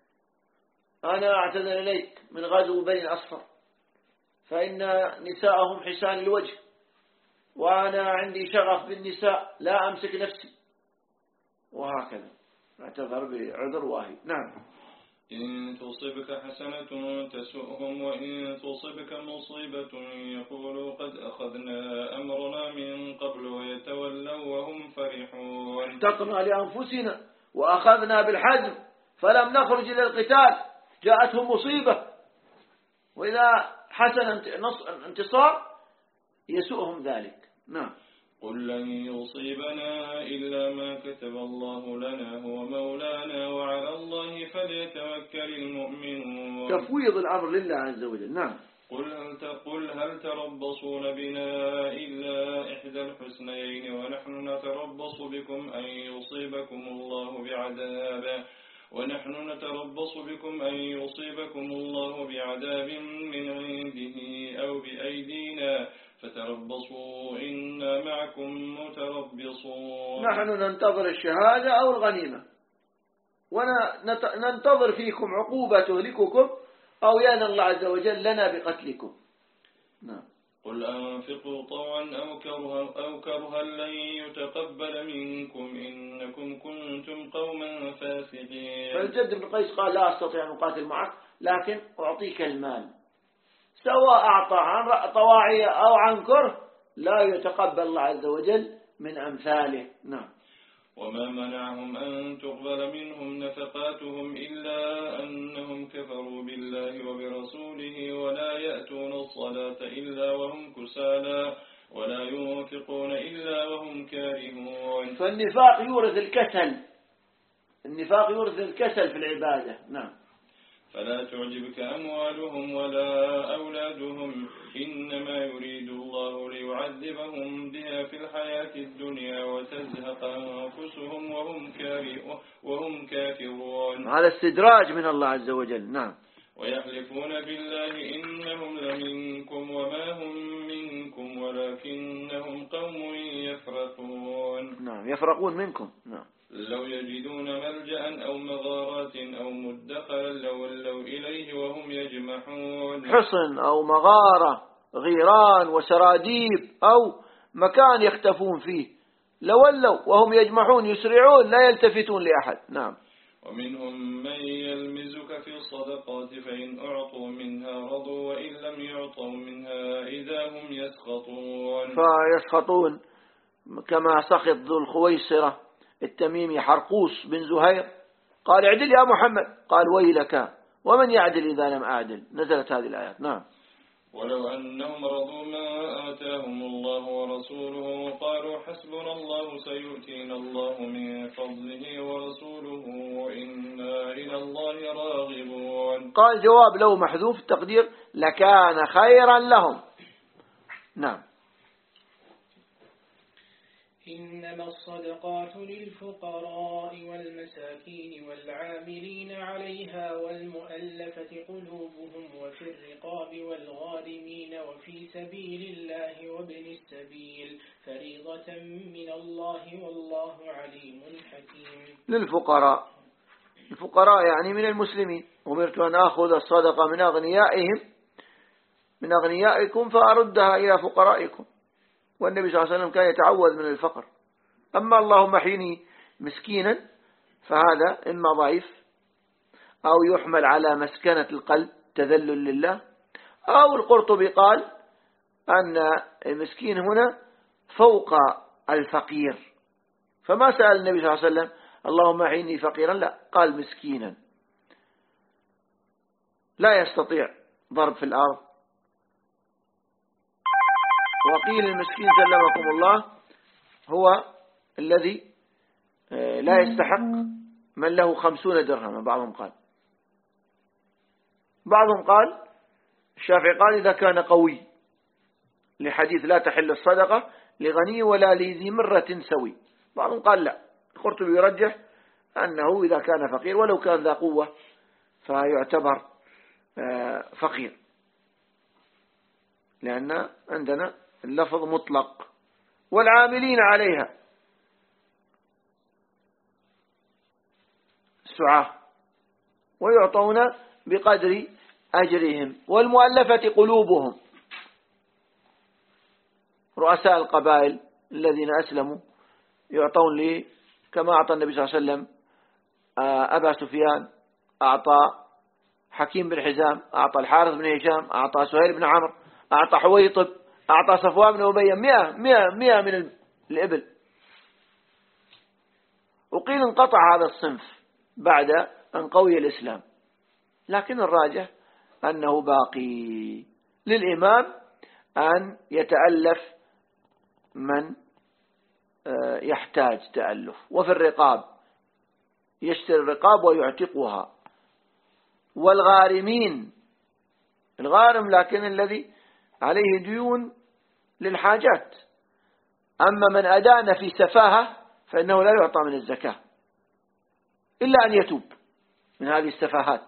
أنا أعتذر إليك من غزو بني الأصفر فإن نساءهم حسان الوجه وأنا عندي شغف بالنساء لا أمسك نفسي، وهكذا اعتذر بعذر واهي. نعم. إن تصبك حسنة تسؤهم وإن تصبك مصيبة يقولوا قد أخذنا أمرنا من قبل ويتولوا وهم فرحون. احتطنا لأنفسنا وأخذنا بالحزم فلم نخرج إلى القتال جاءتهم مصيبة، وإذا حسن انتصار يسؤهم ذلك. نعم. قل لن يصيبنا إلا ما كتب الله لنا هو مولانا وعلى الله فليتوكل المؤمنون. تفويض الأمر لله عز وجل. نعم. قل هل تقول هل تربصون بنا إلا إحدى الحسنيين ونحن نتربص بكم أن يصيبكم الله بعذاب ونحن نتربص بكم أن يصيبكم الله بعذاب من عنده أو بأيدينا فتربصوا إنا معكم متربصون. نحن ننتظر الشهادة أو الغنيمة وننتظر فيكم عقوبة تهلككم أو يأذن الله عز وجل لنا بقتلكم. نعم. قل أنفقوا طوعا أو كرها, أو كرها لن يتقبل منكم إنكم كنتم قوما فاسقين. فالجد بن قيس قال لا أستطيع أن أقاتل معك لكن أعطيك المال، سواء أعطى عن طواعية أو عن كره لا يتقبل الله عز وجل من أمثاله. نعم. وما منعهم أن تقبل منهم نفقاتهم إلا أنهم كفروا بالله وبرسوله ولا يأتون الصلاة إلا وهم كسالى ولا ينفقون إلا وهم كارهون. فالنفاق يورث الكسل، النفاق يورث الكسل في العبادة. نعم. فلا تعجبك أموالهم ولا أولادهم إنما يريد الله ليعذبهم بها في الحياة الدنيا وتزهق أنفسهم وهم وهم كافرون. هذا استدراج من الله عز وجل. نعم. ويحلفون بالله إنهم لمنكم وما هم منكم ولكنهم قوم يفرقون. نعم، يفرقون منكم. نعم. لو يجدون ملجأ أو مغارات أو مدخلا لولوا إليه وهم يجمحون. حصن أو مغارة، غيران وسراديب أو مكان يختفون فيه لولوا وهم يجمحون يسرعون لا يلتفتون لأحد. نعم. ومنهم من يلمزك في الصدقات فإن أعطوا منها رضوا وإن لم يعطوا منها إذا هم يسخطون. فيسخطون كما سخط ذو الخويصرة التميمي حرقوس بن زهير قال اعدل يا محمد، قال ويلك ومن يعدل إذا لم أعدل. نزلت هذه الآيات. نعم. ولو أنهم رضوا ما آتاهم الله ورسوله قالوا حسبنا الله سيؤتينا الله من فضله ورسوله وإنا إلى الله راغبون. قال جواب لو محذوف التقدير لكان خيرا لهم. نعم. إنما الصدقات للفقراء والمساكين والعاملين عليها والمؤلفة قلوبهم وفي الرقاب والغارمين وفي سبيل الله وابن السبيل فريضة من الله والله عليم حكيم. للفقراء، الفقراء يعني من المسلمين. أمرت أن أخذ الصدقة من أغنيائهم من أغنيائكم فأردها إلى فقرائكم. والنبي صلى الله عليه وسلم كان يتعوذ من الفقر. أما اللهم احيني مسكينا فهذا إما ضعيف أو يحمل على مسكنة القلب تذلل لله، أو القرطبي قال أن المسكين هنا فوق الفقير، فما سأل النبي صلى الله عليه وسلم اللهم احيني فقيرا، لا، قال مسكينا لا يستطيع ضرب في الأرض. وقيل المسكين سلمكم الله هو الذي لا يستحق من له خمسون درهما. بعضهم قال بعضهم قال الشافعي قال إذا كان قوي، لحديث لا تحل الصدقة لغني ولا لذي مرة سوي. بعضهم قال لا، القرطبي يرجح أنه إذا كان فقير ولو كان ذا قوة فيعتبر فقير، لأن عندنا اللفظ مطلق. والعاملين عليها سعاه ويعطون بقدر أجرهم. والمؤلفة قلوبهم، رؤساء القبائل الذين أسلموا يعطون لي كما أعطى النبي صلى الله عليه وسلم أبا سفيان، أعطى حكيم بن حزام، أعطى الحارث بن هشام، أعطى سهيل بن عمرو، أعطى حويطب، أعطى صفوان بن أمية مئة مئة مئة من الإبل. وقيل انقطع هذا الصنف بعد أن قوي الإسلام، لكن الراجح أنه باقي. للإمام أن يتألف من يحتاج تألف. وفي الرقاب يشتري الرقاب ويعتقها. والغارمين، الغارم لكن الذي عليه ديون للحاجات. أما من أدان في سفاهة فإنه لا يعطى من الزكاة إلا أن يتوب من هذه السفاهات.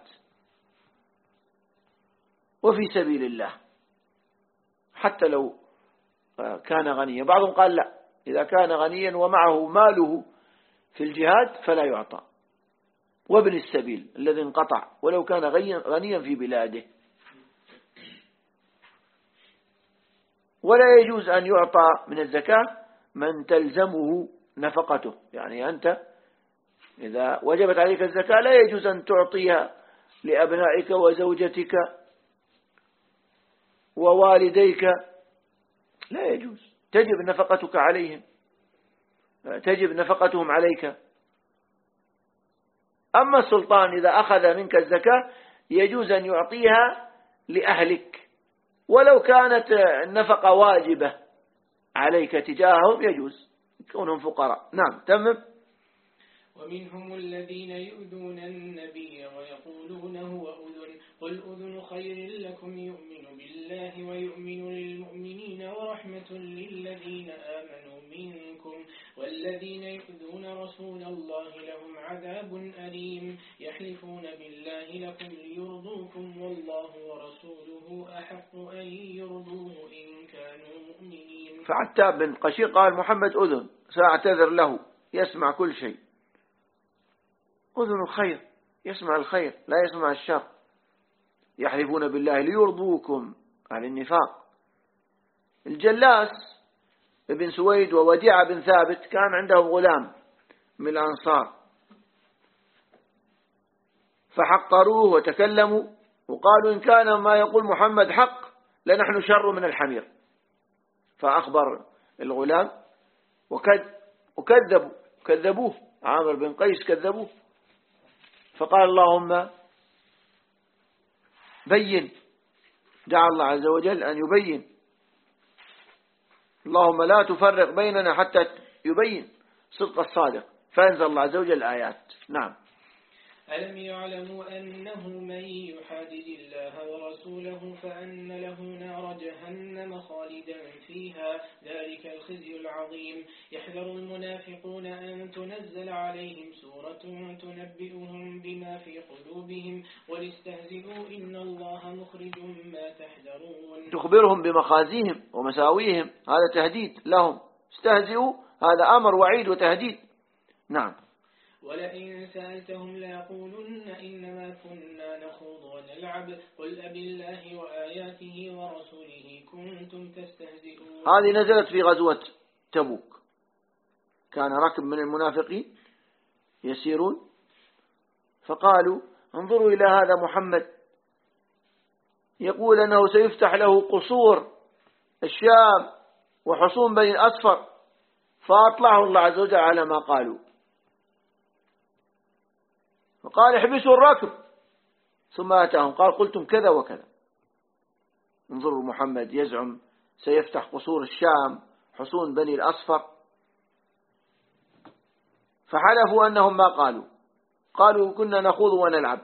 وفي سبيل الله حتى لو كان غنيا. بعضهم قال لا، إذا كان غنيا ومعه ماله في الجهاد فلا يعطى. وابن السبيل الذي انقطع ولو كان غنيا في بلاده. ولا يجوز أن يعطى من الزكاة من تلزمه نفقته، يعني أنت إذا وجبت عليك الزكاة لا يجوز أن تعطيها لأبنائك وزوجتك ووالديك، لا يجوز، تجب نفقتك عليهم، تجب نفقتهم عليك. أما السلطان إذا أخذ منك الزكاة يجوز أن يعطيها لأهلك ولو كانت النفقة واجبة عليك تجاههم، يجوز كونهم فقراء. نعم تمام. ومنهم الذين يؤذون النبي ويقولون هو أذن قل أذن خير لكم يؤمن بالله ويؤمن للمؤمنين ورحمة للذين آمنوا منكم والذين يؤذون رسول الله لهم عذاب أليم يحلفون بالله لكم ليرضوكم والله ورسوله أحق أن يرضوه إن كانوا مؤمنين. فعتاب بن قشير قال محمد أذن سأعتذر له، يسمع كل شيء، أذن الخير، يسمع الخير لا يسمع الشر. يحلفون بالله ليرضوكم على النفاق. الجلاس ابن سويد ووديعة بن ثابت كان عندهم غلام من الأنصار فحقروه وتكلموا وقالوا إن كان ما يقول محمد حق لنحن شر من الحمير. فأخبر الغلام وكذبوا كذبوه، عامر بن قيس كذبوه، فقال اللهم بين، دعا الله عز وجل أن يبين، اللهم لا تفرق بيننا حتى يبين صدق الصادق، فأنزل الله عز وجل الآيات. نعم. ألم يعلموا أنه من يحادد الله ورسوله فأن له نار جهنم خالدا فيها ذلك الخزي العظيم. يحذر المنافقون أن تنزل عليهم سورة تنبئهم بما في قلوبهم وليستهزئوا إن الله مخرج ما تحذرون. تخبرهم بمخازيهم ومساويهم، هذا تهديد لهم، استهزئوا، هذا أمر وعيد وتهديد. نعم. ولئن سألتهم ليقولن إنما كنا نخوض ونلعب قل أبالله وآياته ورسوله كنتم تستهزئون. هذه نزلت في غزوة تبوك، كان ركب من المنافقين يسيرون فقالوا انظروا إلى هذا محمد يقول أنه سيفتح له قصور الشام وحصون بني الأصفر، فأطلعه الله عز وجل على ما قالوا، فقال احبسوا الركب، ثم أتاهم قال قلتم كذا وكذا. انظروا محمد يزعم سيفتح قصور الشام حصون بني الأصفر، فحلفوا أنهم ما قالوا، قالوا كنا نخوض ونلعب.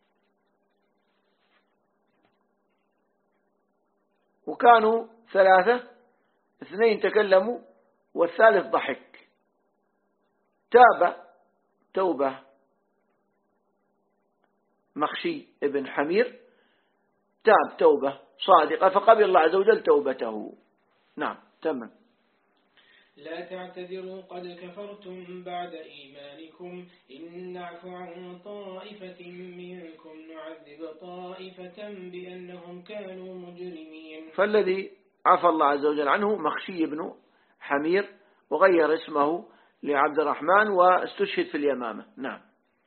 وكانوا ثلاثة، اثنين تكلموا والثالث ضحك. تاب توبة مخشي ابن حمير، تاب توبة صادقة فقبل الله عز وجل توبته. نعم تمام. لا تعتذروا قد كفرتم بعد إيمانكم إن نعفو عن طائفة منكم نعذب طائفة بأنهم كانوا مجرمين. فالذي عفى الله عز وجل عنه مخشي بن حمير وغير اسمه لعبد الرحمن واستشهد في اليمامة. نعم.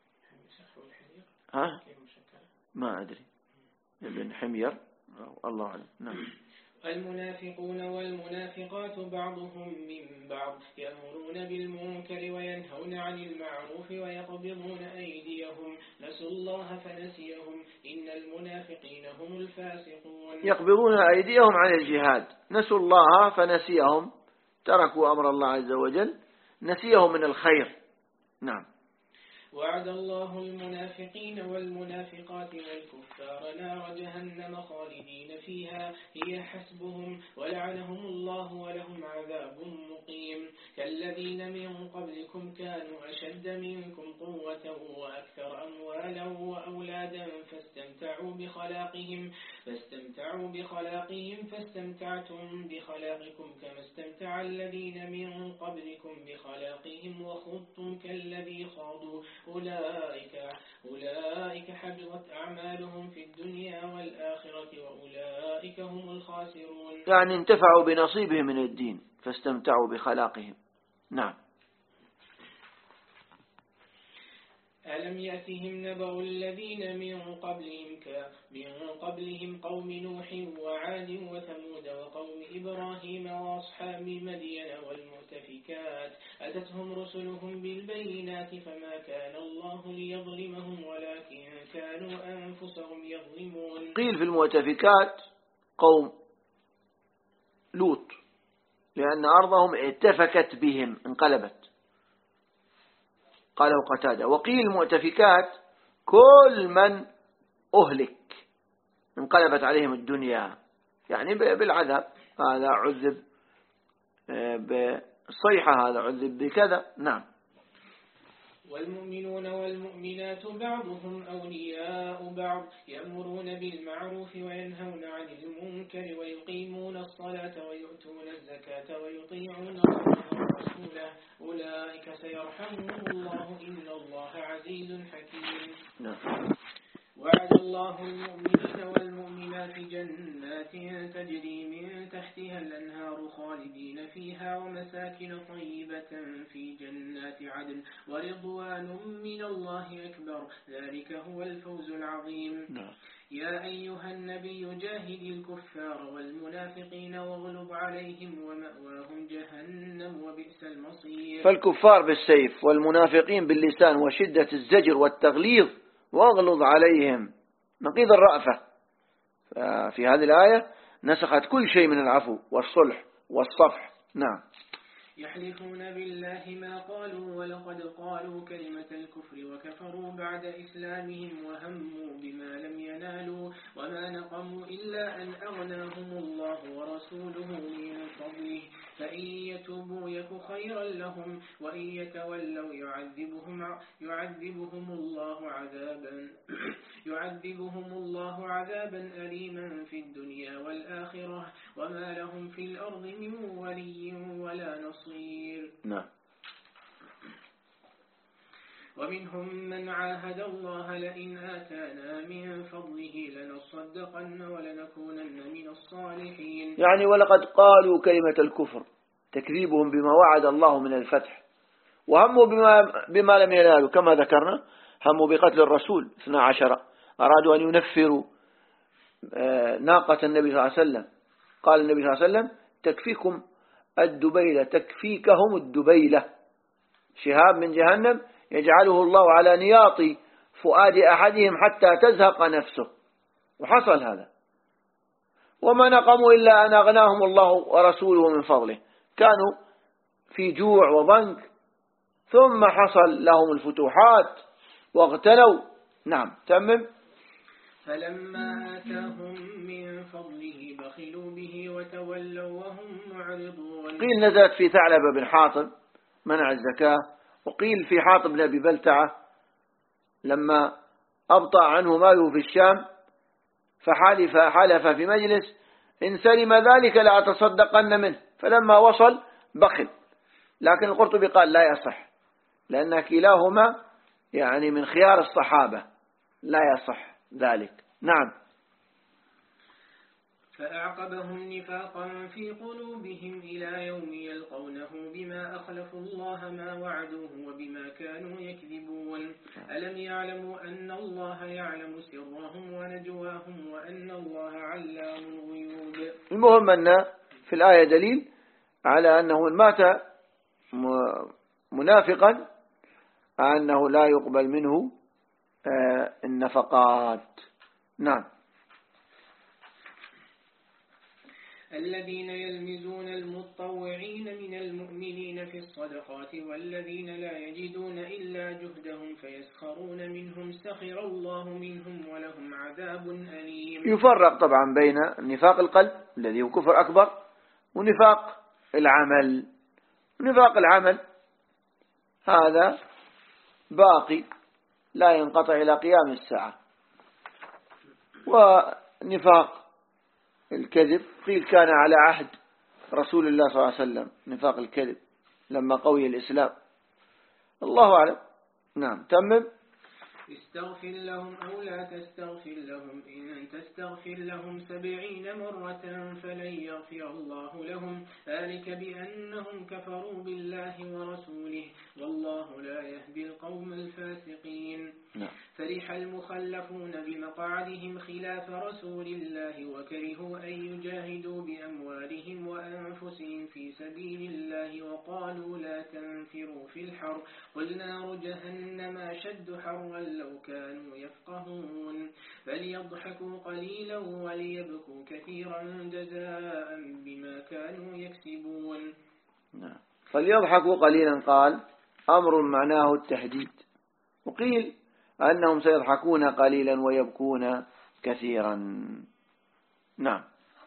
ها؟ ما أدري ابن حمير الله أعلم. نعم. المنافقون والمنافقات بعضهم من بعض يأمرون بالمنكر وينهون عن المعروف ويقبضون أيديهم نسوا الله فنسيهم إن المنافقين هم الفاسقون. يقبضون أيديهم عن الجهاد، نسوا الله فنسيهم، تركوا أمر الله عز وجل، نسيهم من الخير. نعم. وعد الله المنافقين والمنافقات والكفار نار جهنم خالدين فيها هي حسبهم ولعنهم الله ولهم عذاب مقيم. كالذين من قبلكم كانوا أشد منكم قوة وأكثر أموالا وأولادا فاستمتعوا بخلاقهم فاستمتعوا بخلاقهم فاستمتعتم بخلاقكم كما استمتع الذين من قبلكم بخلاقهم وخضتم كالذي خاضوا أولئك أولئك حبطت أعمالهم في الدنيا والآخرة وأولئك هم الخاسرون. يعني انتفعوا بنصيبهم من الدين فاستمتعوا بخلاقهم. نعم. ألم يأتهم نبأ الذين من قبلهم من قبلهم قوم نوح وعاد وثمود وقوم إبراهيم وأصحاب مدين والمؤتفكات أتتهم رسلهم بالبينات فما كان الله ليظلمهم ولكن كانوا أنفسهم يظلمون. قيل في المؤتفكات قوم لوط لأن أرضهم اتفكت بهم انقلبت قاله قتادة. وقيل المؤتفكات كل من أهلك انقلبت عليهم الدنيا يعني بالعذاب، هذا عذب بالصيحة هذا عذب بكذا. نعم. والمؤمنون والمؤمنات بعضهم أولياء بعض يأمرون بالمعروف وينهون عن المنكر ويقيمون الصلاة ويؤتون الزكاة ويطيعون الله ورسوله أولئك سيرحمهم الله إن الله عزيز حكيم. نعم. وعد الله المؤمنين والمؤمنات جنات تجري من تحتها الأنهار خالدين فيها ومساكن طيبة في جنات عدن ورضوان من الله أكبر ذلك هو الفوز العظيم. نعم. يا أيها النبي جاهد الكفار والمنافقين واغلظ عليهم ومأواهم جهنم وبئس المصير. فالكفار بالسيف والمنافقين باللسان وشدة الزجر والتغليظ واغلظ عليهم نقيض الرأفة. في هذه الآية نسخت كل شيء من العفو والصلح والصفح. نعم. يحلفون بالله ما قالوا ولقد قالوا كلمة الكفر وكفروا بعد إسلامهم وهموا بما لم ينالوا وما نقموا إلا أن أغناهم الله ورسوله من فضله فإن يتوبوا يك خيرا لهم وإن يتولوا يعذبهم يعذبهم الله عذابا يعذبهم الله عذابا أليما في الدنيا والآخرة وما لهم في الأرض من ولي ولا نصير. نعم. ومنهم من عاهد الله لئن آتانا من فضله لنصدقن ولنكونن من الصالحين. يعني ولقد قالوا كلمة الكفر تكذيبهم بما وعد الله من الفتح وهموا بما, بما لم ينالوا كما ذكرنا هموا بقتل الرسول اثنى عشر أرادوا أن ينفروا ناقة النبي صلى الله عليه وسلم قال النبي صلى الله عليه وسلم تكفيكم الدبيلة تكفيكهم الدبيلة شهاب من جهنم يجعله الله على نياط فؤاد أحدهم حتى تزهق نفسه وحصل هذا. وما نقموا إلا أن أغناهم الله ورسوله من فضله كانوا في جوع وضنك ثم حصل لهم الفتوحات واغتنوا. نعم. تمم. فلما آتاهم من فضله بخلوا به وتولوا وهم معرضون. قيل نزلت في ثعلبة بن حاطب منع الزكاة وقيل في حاطب بن أبي بلتعة لما أبطأ عنه ماله في الشام فحلف حلف في مجلس إن سلم ذلك لأتصدقن منه فلما وصل بخل. لكن القرطبي قال لا يصح لأن كلاهما يعني من خيار الصحابة لا يصح ذلك. نعم. فأعقبهم نفاقا في قلوبهم إلى يوم يلقونه بما أخلفوا الله ما وعدوه وبما كانوا يكذبون. ألم يعلموا أن الله يعلم سرهم ونجواهم وأن الله علام الغيوب. المهم أن في الآية دليل على أنه من مات منافقا أنه لا يقبل منه النفقات. نعم. الذين يلمزون المتطوعين من المؤمنين في الصدقات والذين لا يجدون إلا جهدهم فيسخرون منهم سخر الله منهم ولهم عذاب أليم. يفرق طبعا بين نفاق القلب الذي هو كفر أكبر ونفاق العمل. نفاق العمل هذا باقي لا ينقطع إلى قيام الساعة. ونفاق الكذب قيل كان على عهد رسول الله صلى الله عليه وسلم نفاق الكذب لما قوي الإسلام. الله أعلم. نعم تمم. استغفر لهم أو لا تستغفر لهم إن تستغفر لهم سبعين مرة فلن يغفر الله لهم ذلك بأنهم كفروا بالله ورسوله والله لا يهدي القوم الفاسقين. نعم. فرح المخلفون بمقعدهم خلاف رسول الله وكرهوا أن يجاهدوا بأموالهم وأنفسهم في سبيل الله وقالوا لا تنفروا في الحر قل نار جهنم أشد حرا لو كانوا يفقهون فليضحكوا قليلا وليبكوا كثيرا جزاء بما كانوا يكسبون. نعم. فليضحكوا قليلا قال أمر معناه التهديد، وقيل أنهم سيضحكون قليلا ويبكون كثيرا. نعم.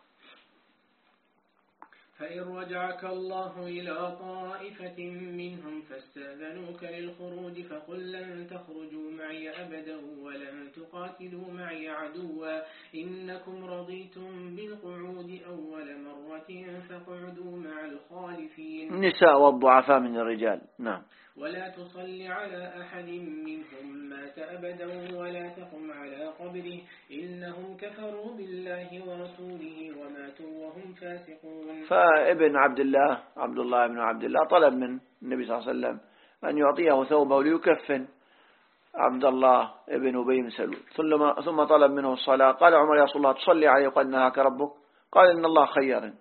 فإن رجعك الله إلى طائفة منهم فاستأذنوك للخروج فقل لن تخرجوا معي أبدا ولن تقاتلوا معي عدوا إنكم رضيتم بالقعود أول مرة فاقعدوا مع الخالفين. النساء والضعفاء من الرجال. نعم. ولا تصل على أحد منهم مات أبدا ولا تقم على قبره إنهم كفروا بالله ورسوله وماتوا وهم فاسقون. فابن عبد الله عبد الله بن عبد الله طلب من النبي صلى الله عليه وسلم أن يعطيه ثوبه ليكفن عبد الله ابن أبي بن سلول، ثم ثم طلب منه الصلاة. قال عمر يا رسول الله تصلي عليه وقد نهاك ربك؟ قال إن الله خير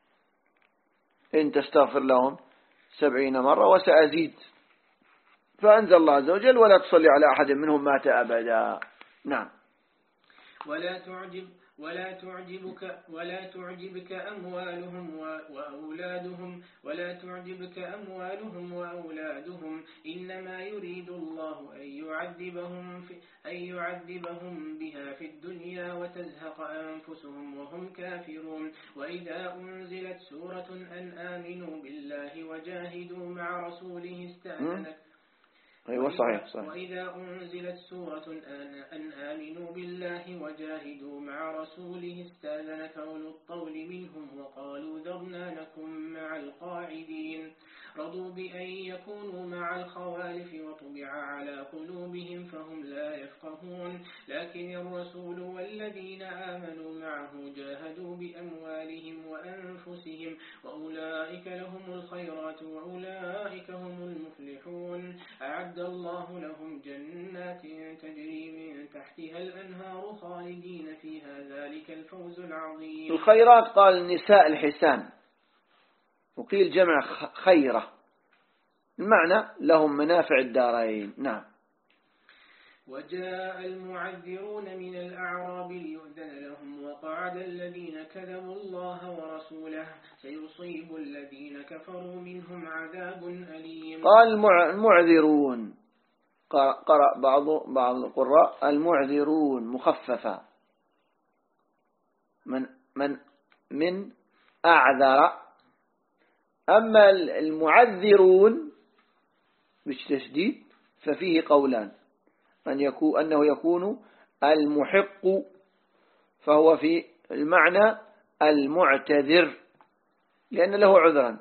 إن تستغفر لهم سبعين مرة وسأزيد. فأنزل الله عز وجل ولا تصلي على أحد منهم مات أبدا. نعم. ولا تعجب ولا تعجبك ولا تعجبك أموالهم وأولادهم ولا تعجبك أموالهم وأولادهم إنما يريد الله أن يعذبهم في أن يعذبهم بها في الدنيا وتزهق أنفسهم وهم كافرون. وإذا أنزلت سورة أن آمنوا بالله وجاهدوا مع رسوله استأذنك أيوة صحيح صحيح. وإذا أنزلت سورة أن آمنوا بالله وجاهدوا مع رسوله استأذنك أولو الطول منهم وقالوا ذرنا نكن مع القاعدين. رضوا بأن يكونوا مع الخوالف وطبع على قلوبهم فهم لا يفقهون. لكن الرسول والذين آمنوا معه جاهدوا بأموالهم وأنفسهم وأولئك لهم الخيرات وأولئك هم المفلحون. أعد الله لهم جنات تجري من تحتها الأنهار خالدين فيها ذلك الفوز العظيم. الخيرات قال النساء الحسان، وقيل جمع خيرة، المعنى لهم منافع الدارين. نعم. وجاء المعذرون من الأعراب ليؤذن لهم وقعد الذين كذبوا الله ورسوله سيصيب الذين كفروا منهم عذاب أليم. قال المعذرون، قرأ بعض بعض القراء المعذرون مخففة من من من أعذر. أما المعذرون بالتشديد ففيه قولان، أن يكون أنه يكون المحق فهو في المعنى المعتذر لأن له عذرا.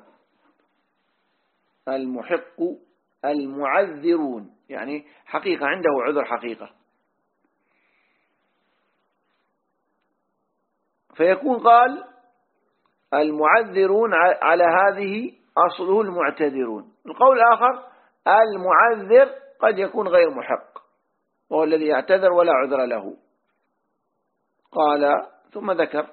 المحق المعذرون يعني حقيقة عنده عذر حقيقة، فيكون قال المعذرون على هذه أصله المعتذرون. القول الآخر المعذر قد يكون غير محق وهو الذي يعتذر ولا عذر له. قال ثم ذكر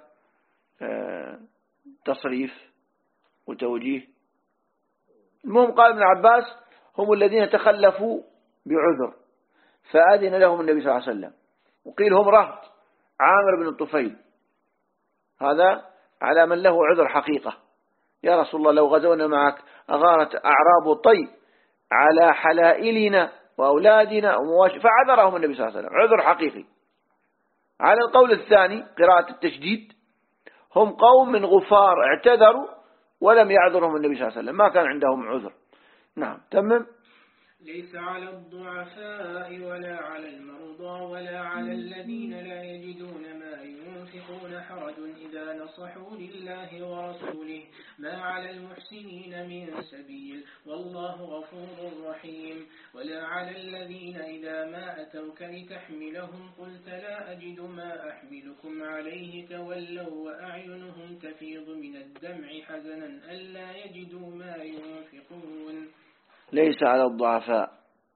تصريف وتوجيه. المهم قال ابن عباس هم الذين تخلفوا بعذر فأذن لهم النبي صلى الله عليه وسلم، وقيل هم رهط عامر بن الطفيل، هذا على من له عذر حقيقة. يا رسول الله لو غزونا معك أغارت أعراب طي على حلائلنا وأولادنا فعذرهم النبي صلى الله عليه وسلم عذر حقيقي. على القول الثاني قراءة التشديد هم قوم من غفار اعتذروا ولم يعذرهم النبي صلى الله عليه وسلم، ما كان عندهم عذر. نعم تمم. ليس على الضعفاء ولا على المرضى ولا على الذين لا يجدون ما ينفقون حرج إذا نصروا فنصحوا لله ورسوله ما على المحسنين من سبيل والله غفور رحيم. ولا على الذين إذا ما أتوك لتحملهم قلت لا أجد ما أحملكم عليه تولوا وأعينهم تفيض من الدمع حزنا ألا يجدوا ما ينفقون. ليس على الضعفاء.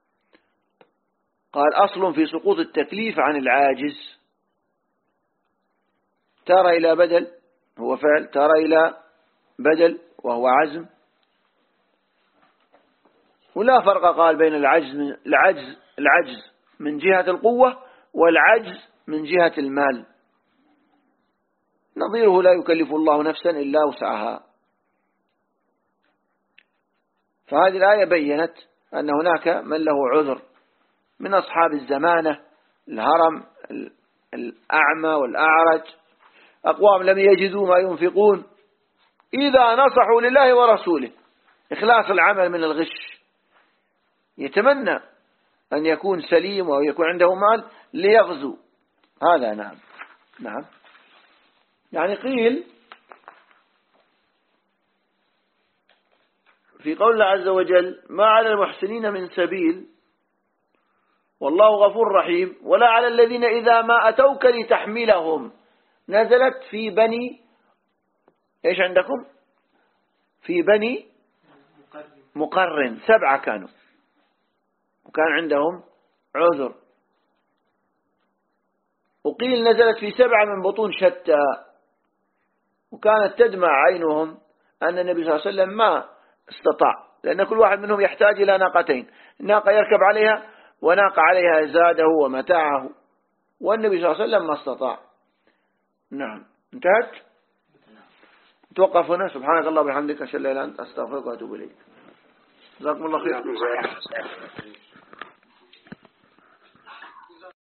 قال أصل في سقوط التكليف عن العاجز. ترى إلى بدل هو فعل، ترى إلى بدل وهو عزم، ولا فرق قال بين العجز من العجز العجز من جهة القوة والعجز من جهة المال. نظيره لا يكلف الله نفسا إلا وسعها. فهذه الآية بيّنت أن هناك من له عذر من أصحاب الزمانة، الهرم، الأعمى والأعرج، أقوام لم يجدوا ما ينفقون إذا نصحوا لله ورسوله، إخلاص العمل من الغش، يتمنى أن يكون سليم أو يكون عنده مال ليغزو. هذا نعم نعم يعني قيل في قول الله عز وجل ما على المحسنين من سبيل والله غفور رحيم، ولا على الذين إذا ما أتوك لتحملهم، نزلت في بني إيش عندكم؟ في بني مقرن، سبعة كانوا وكان عندهم عذر. وقيل نزلت في سبعة من بطون شتى، وكانت تدمع عينهم أن النبي صلى الله عليه وسلم ما استطاع، لأن كل واحد منهم يحتاج إلى ناقتين، ناقة يركب عليها وناقة عليها زاده ومتاعه، والنبي صلى الله عليه وسلم ما استطاع. نعم انتهت. توقف هنا. سبحانك الله وبحمدك أشهد أن لا إله إلا أنت أستغفرك وأتوب إليك. جزاكم الله خير.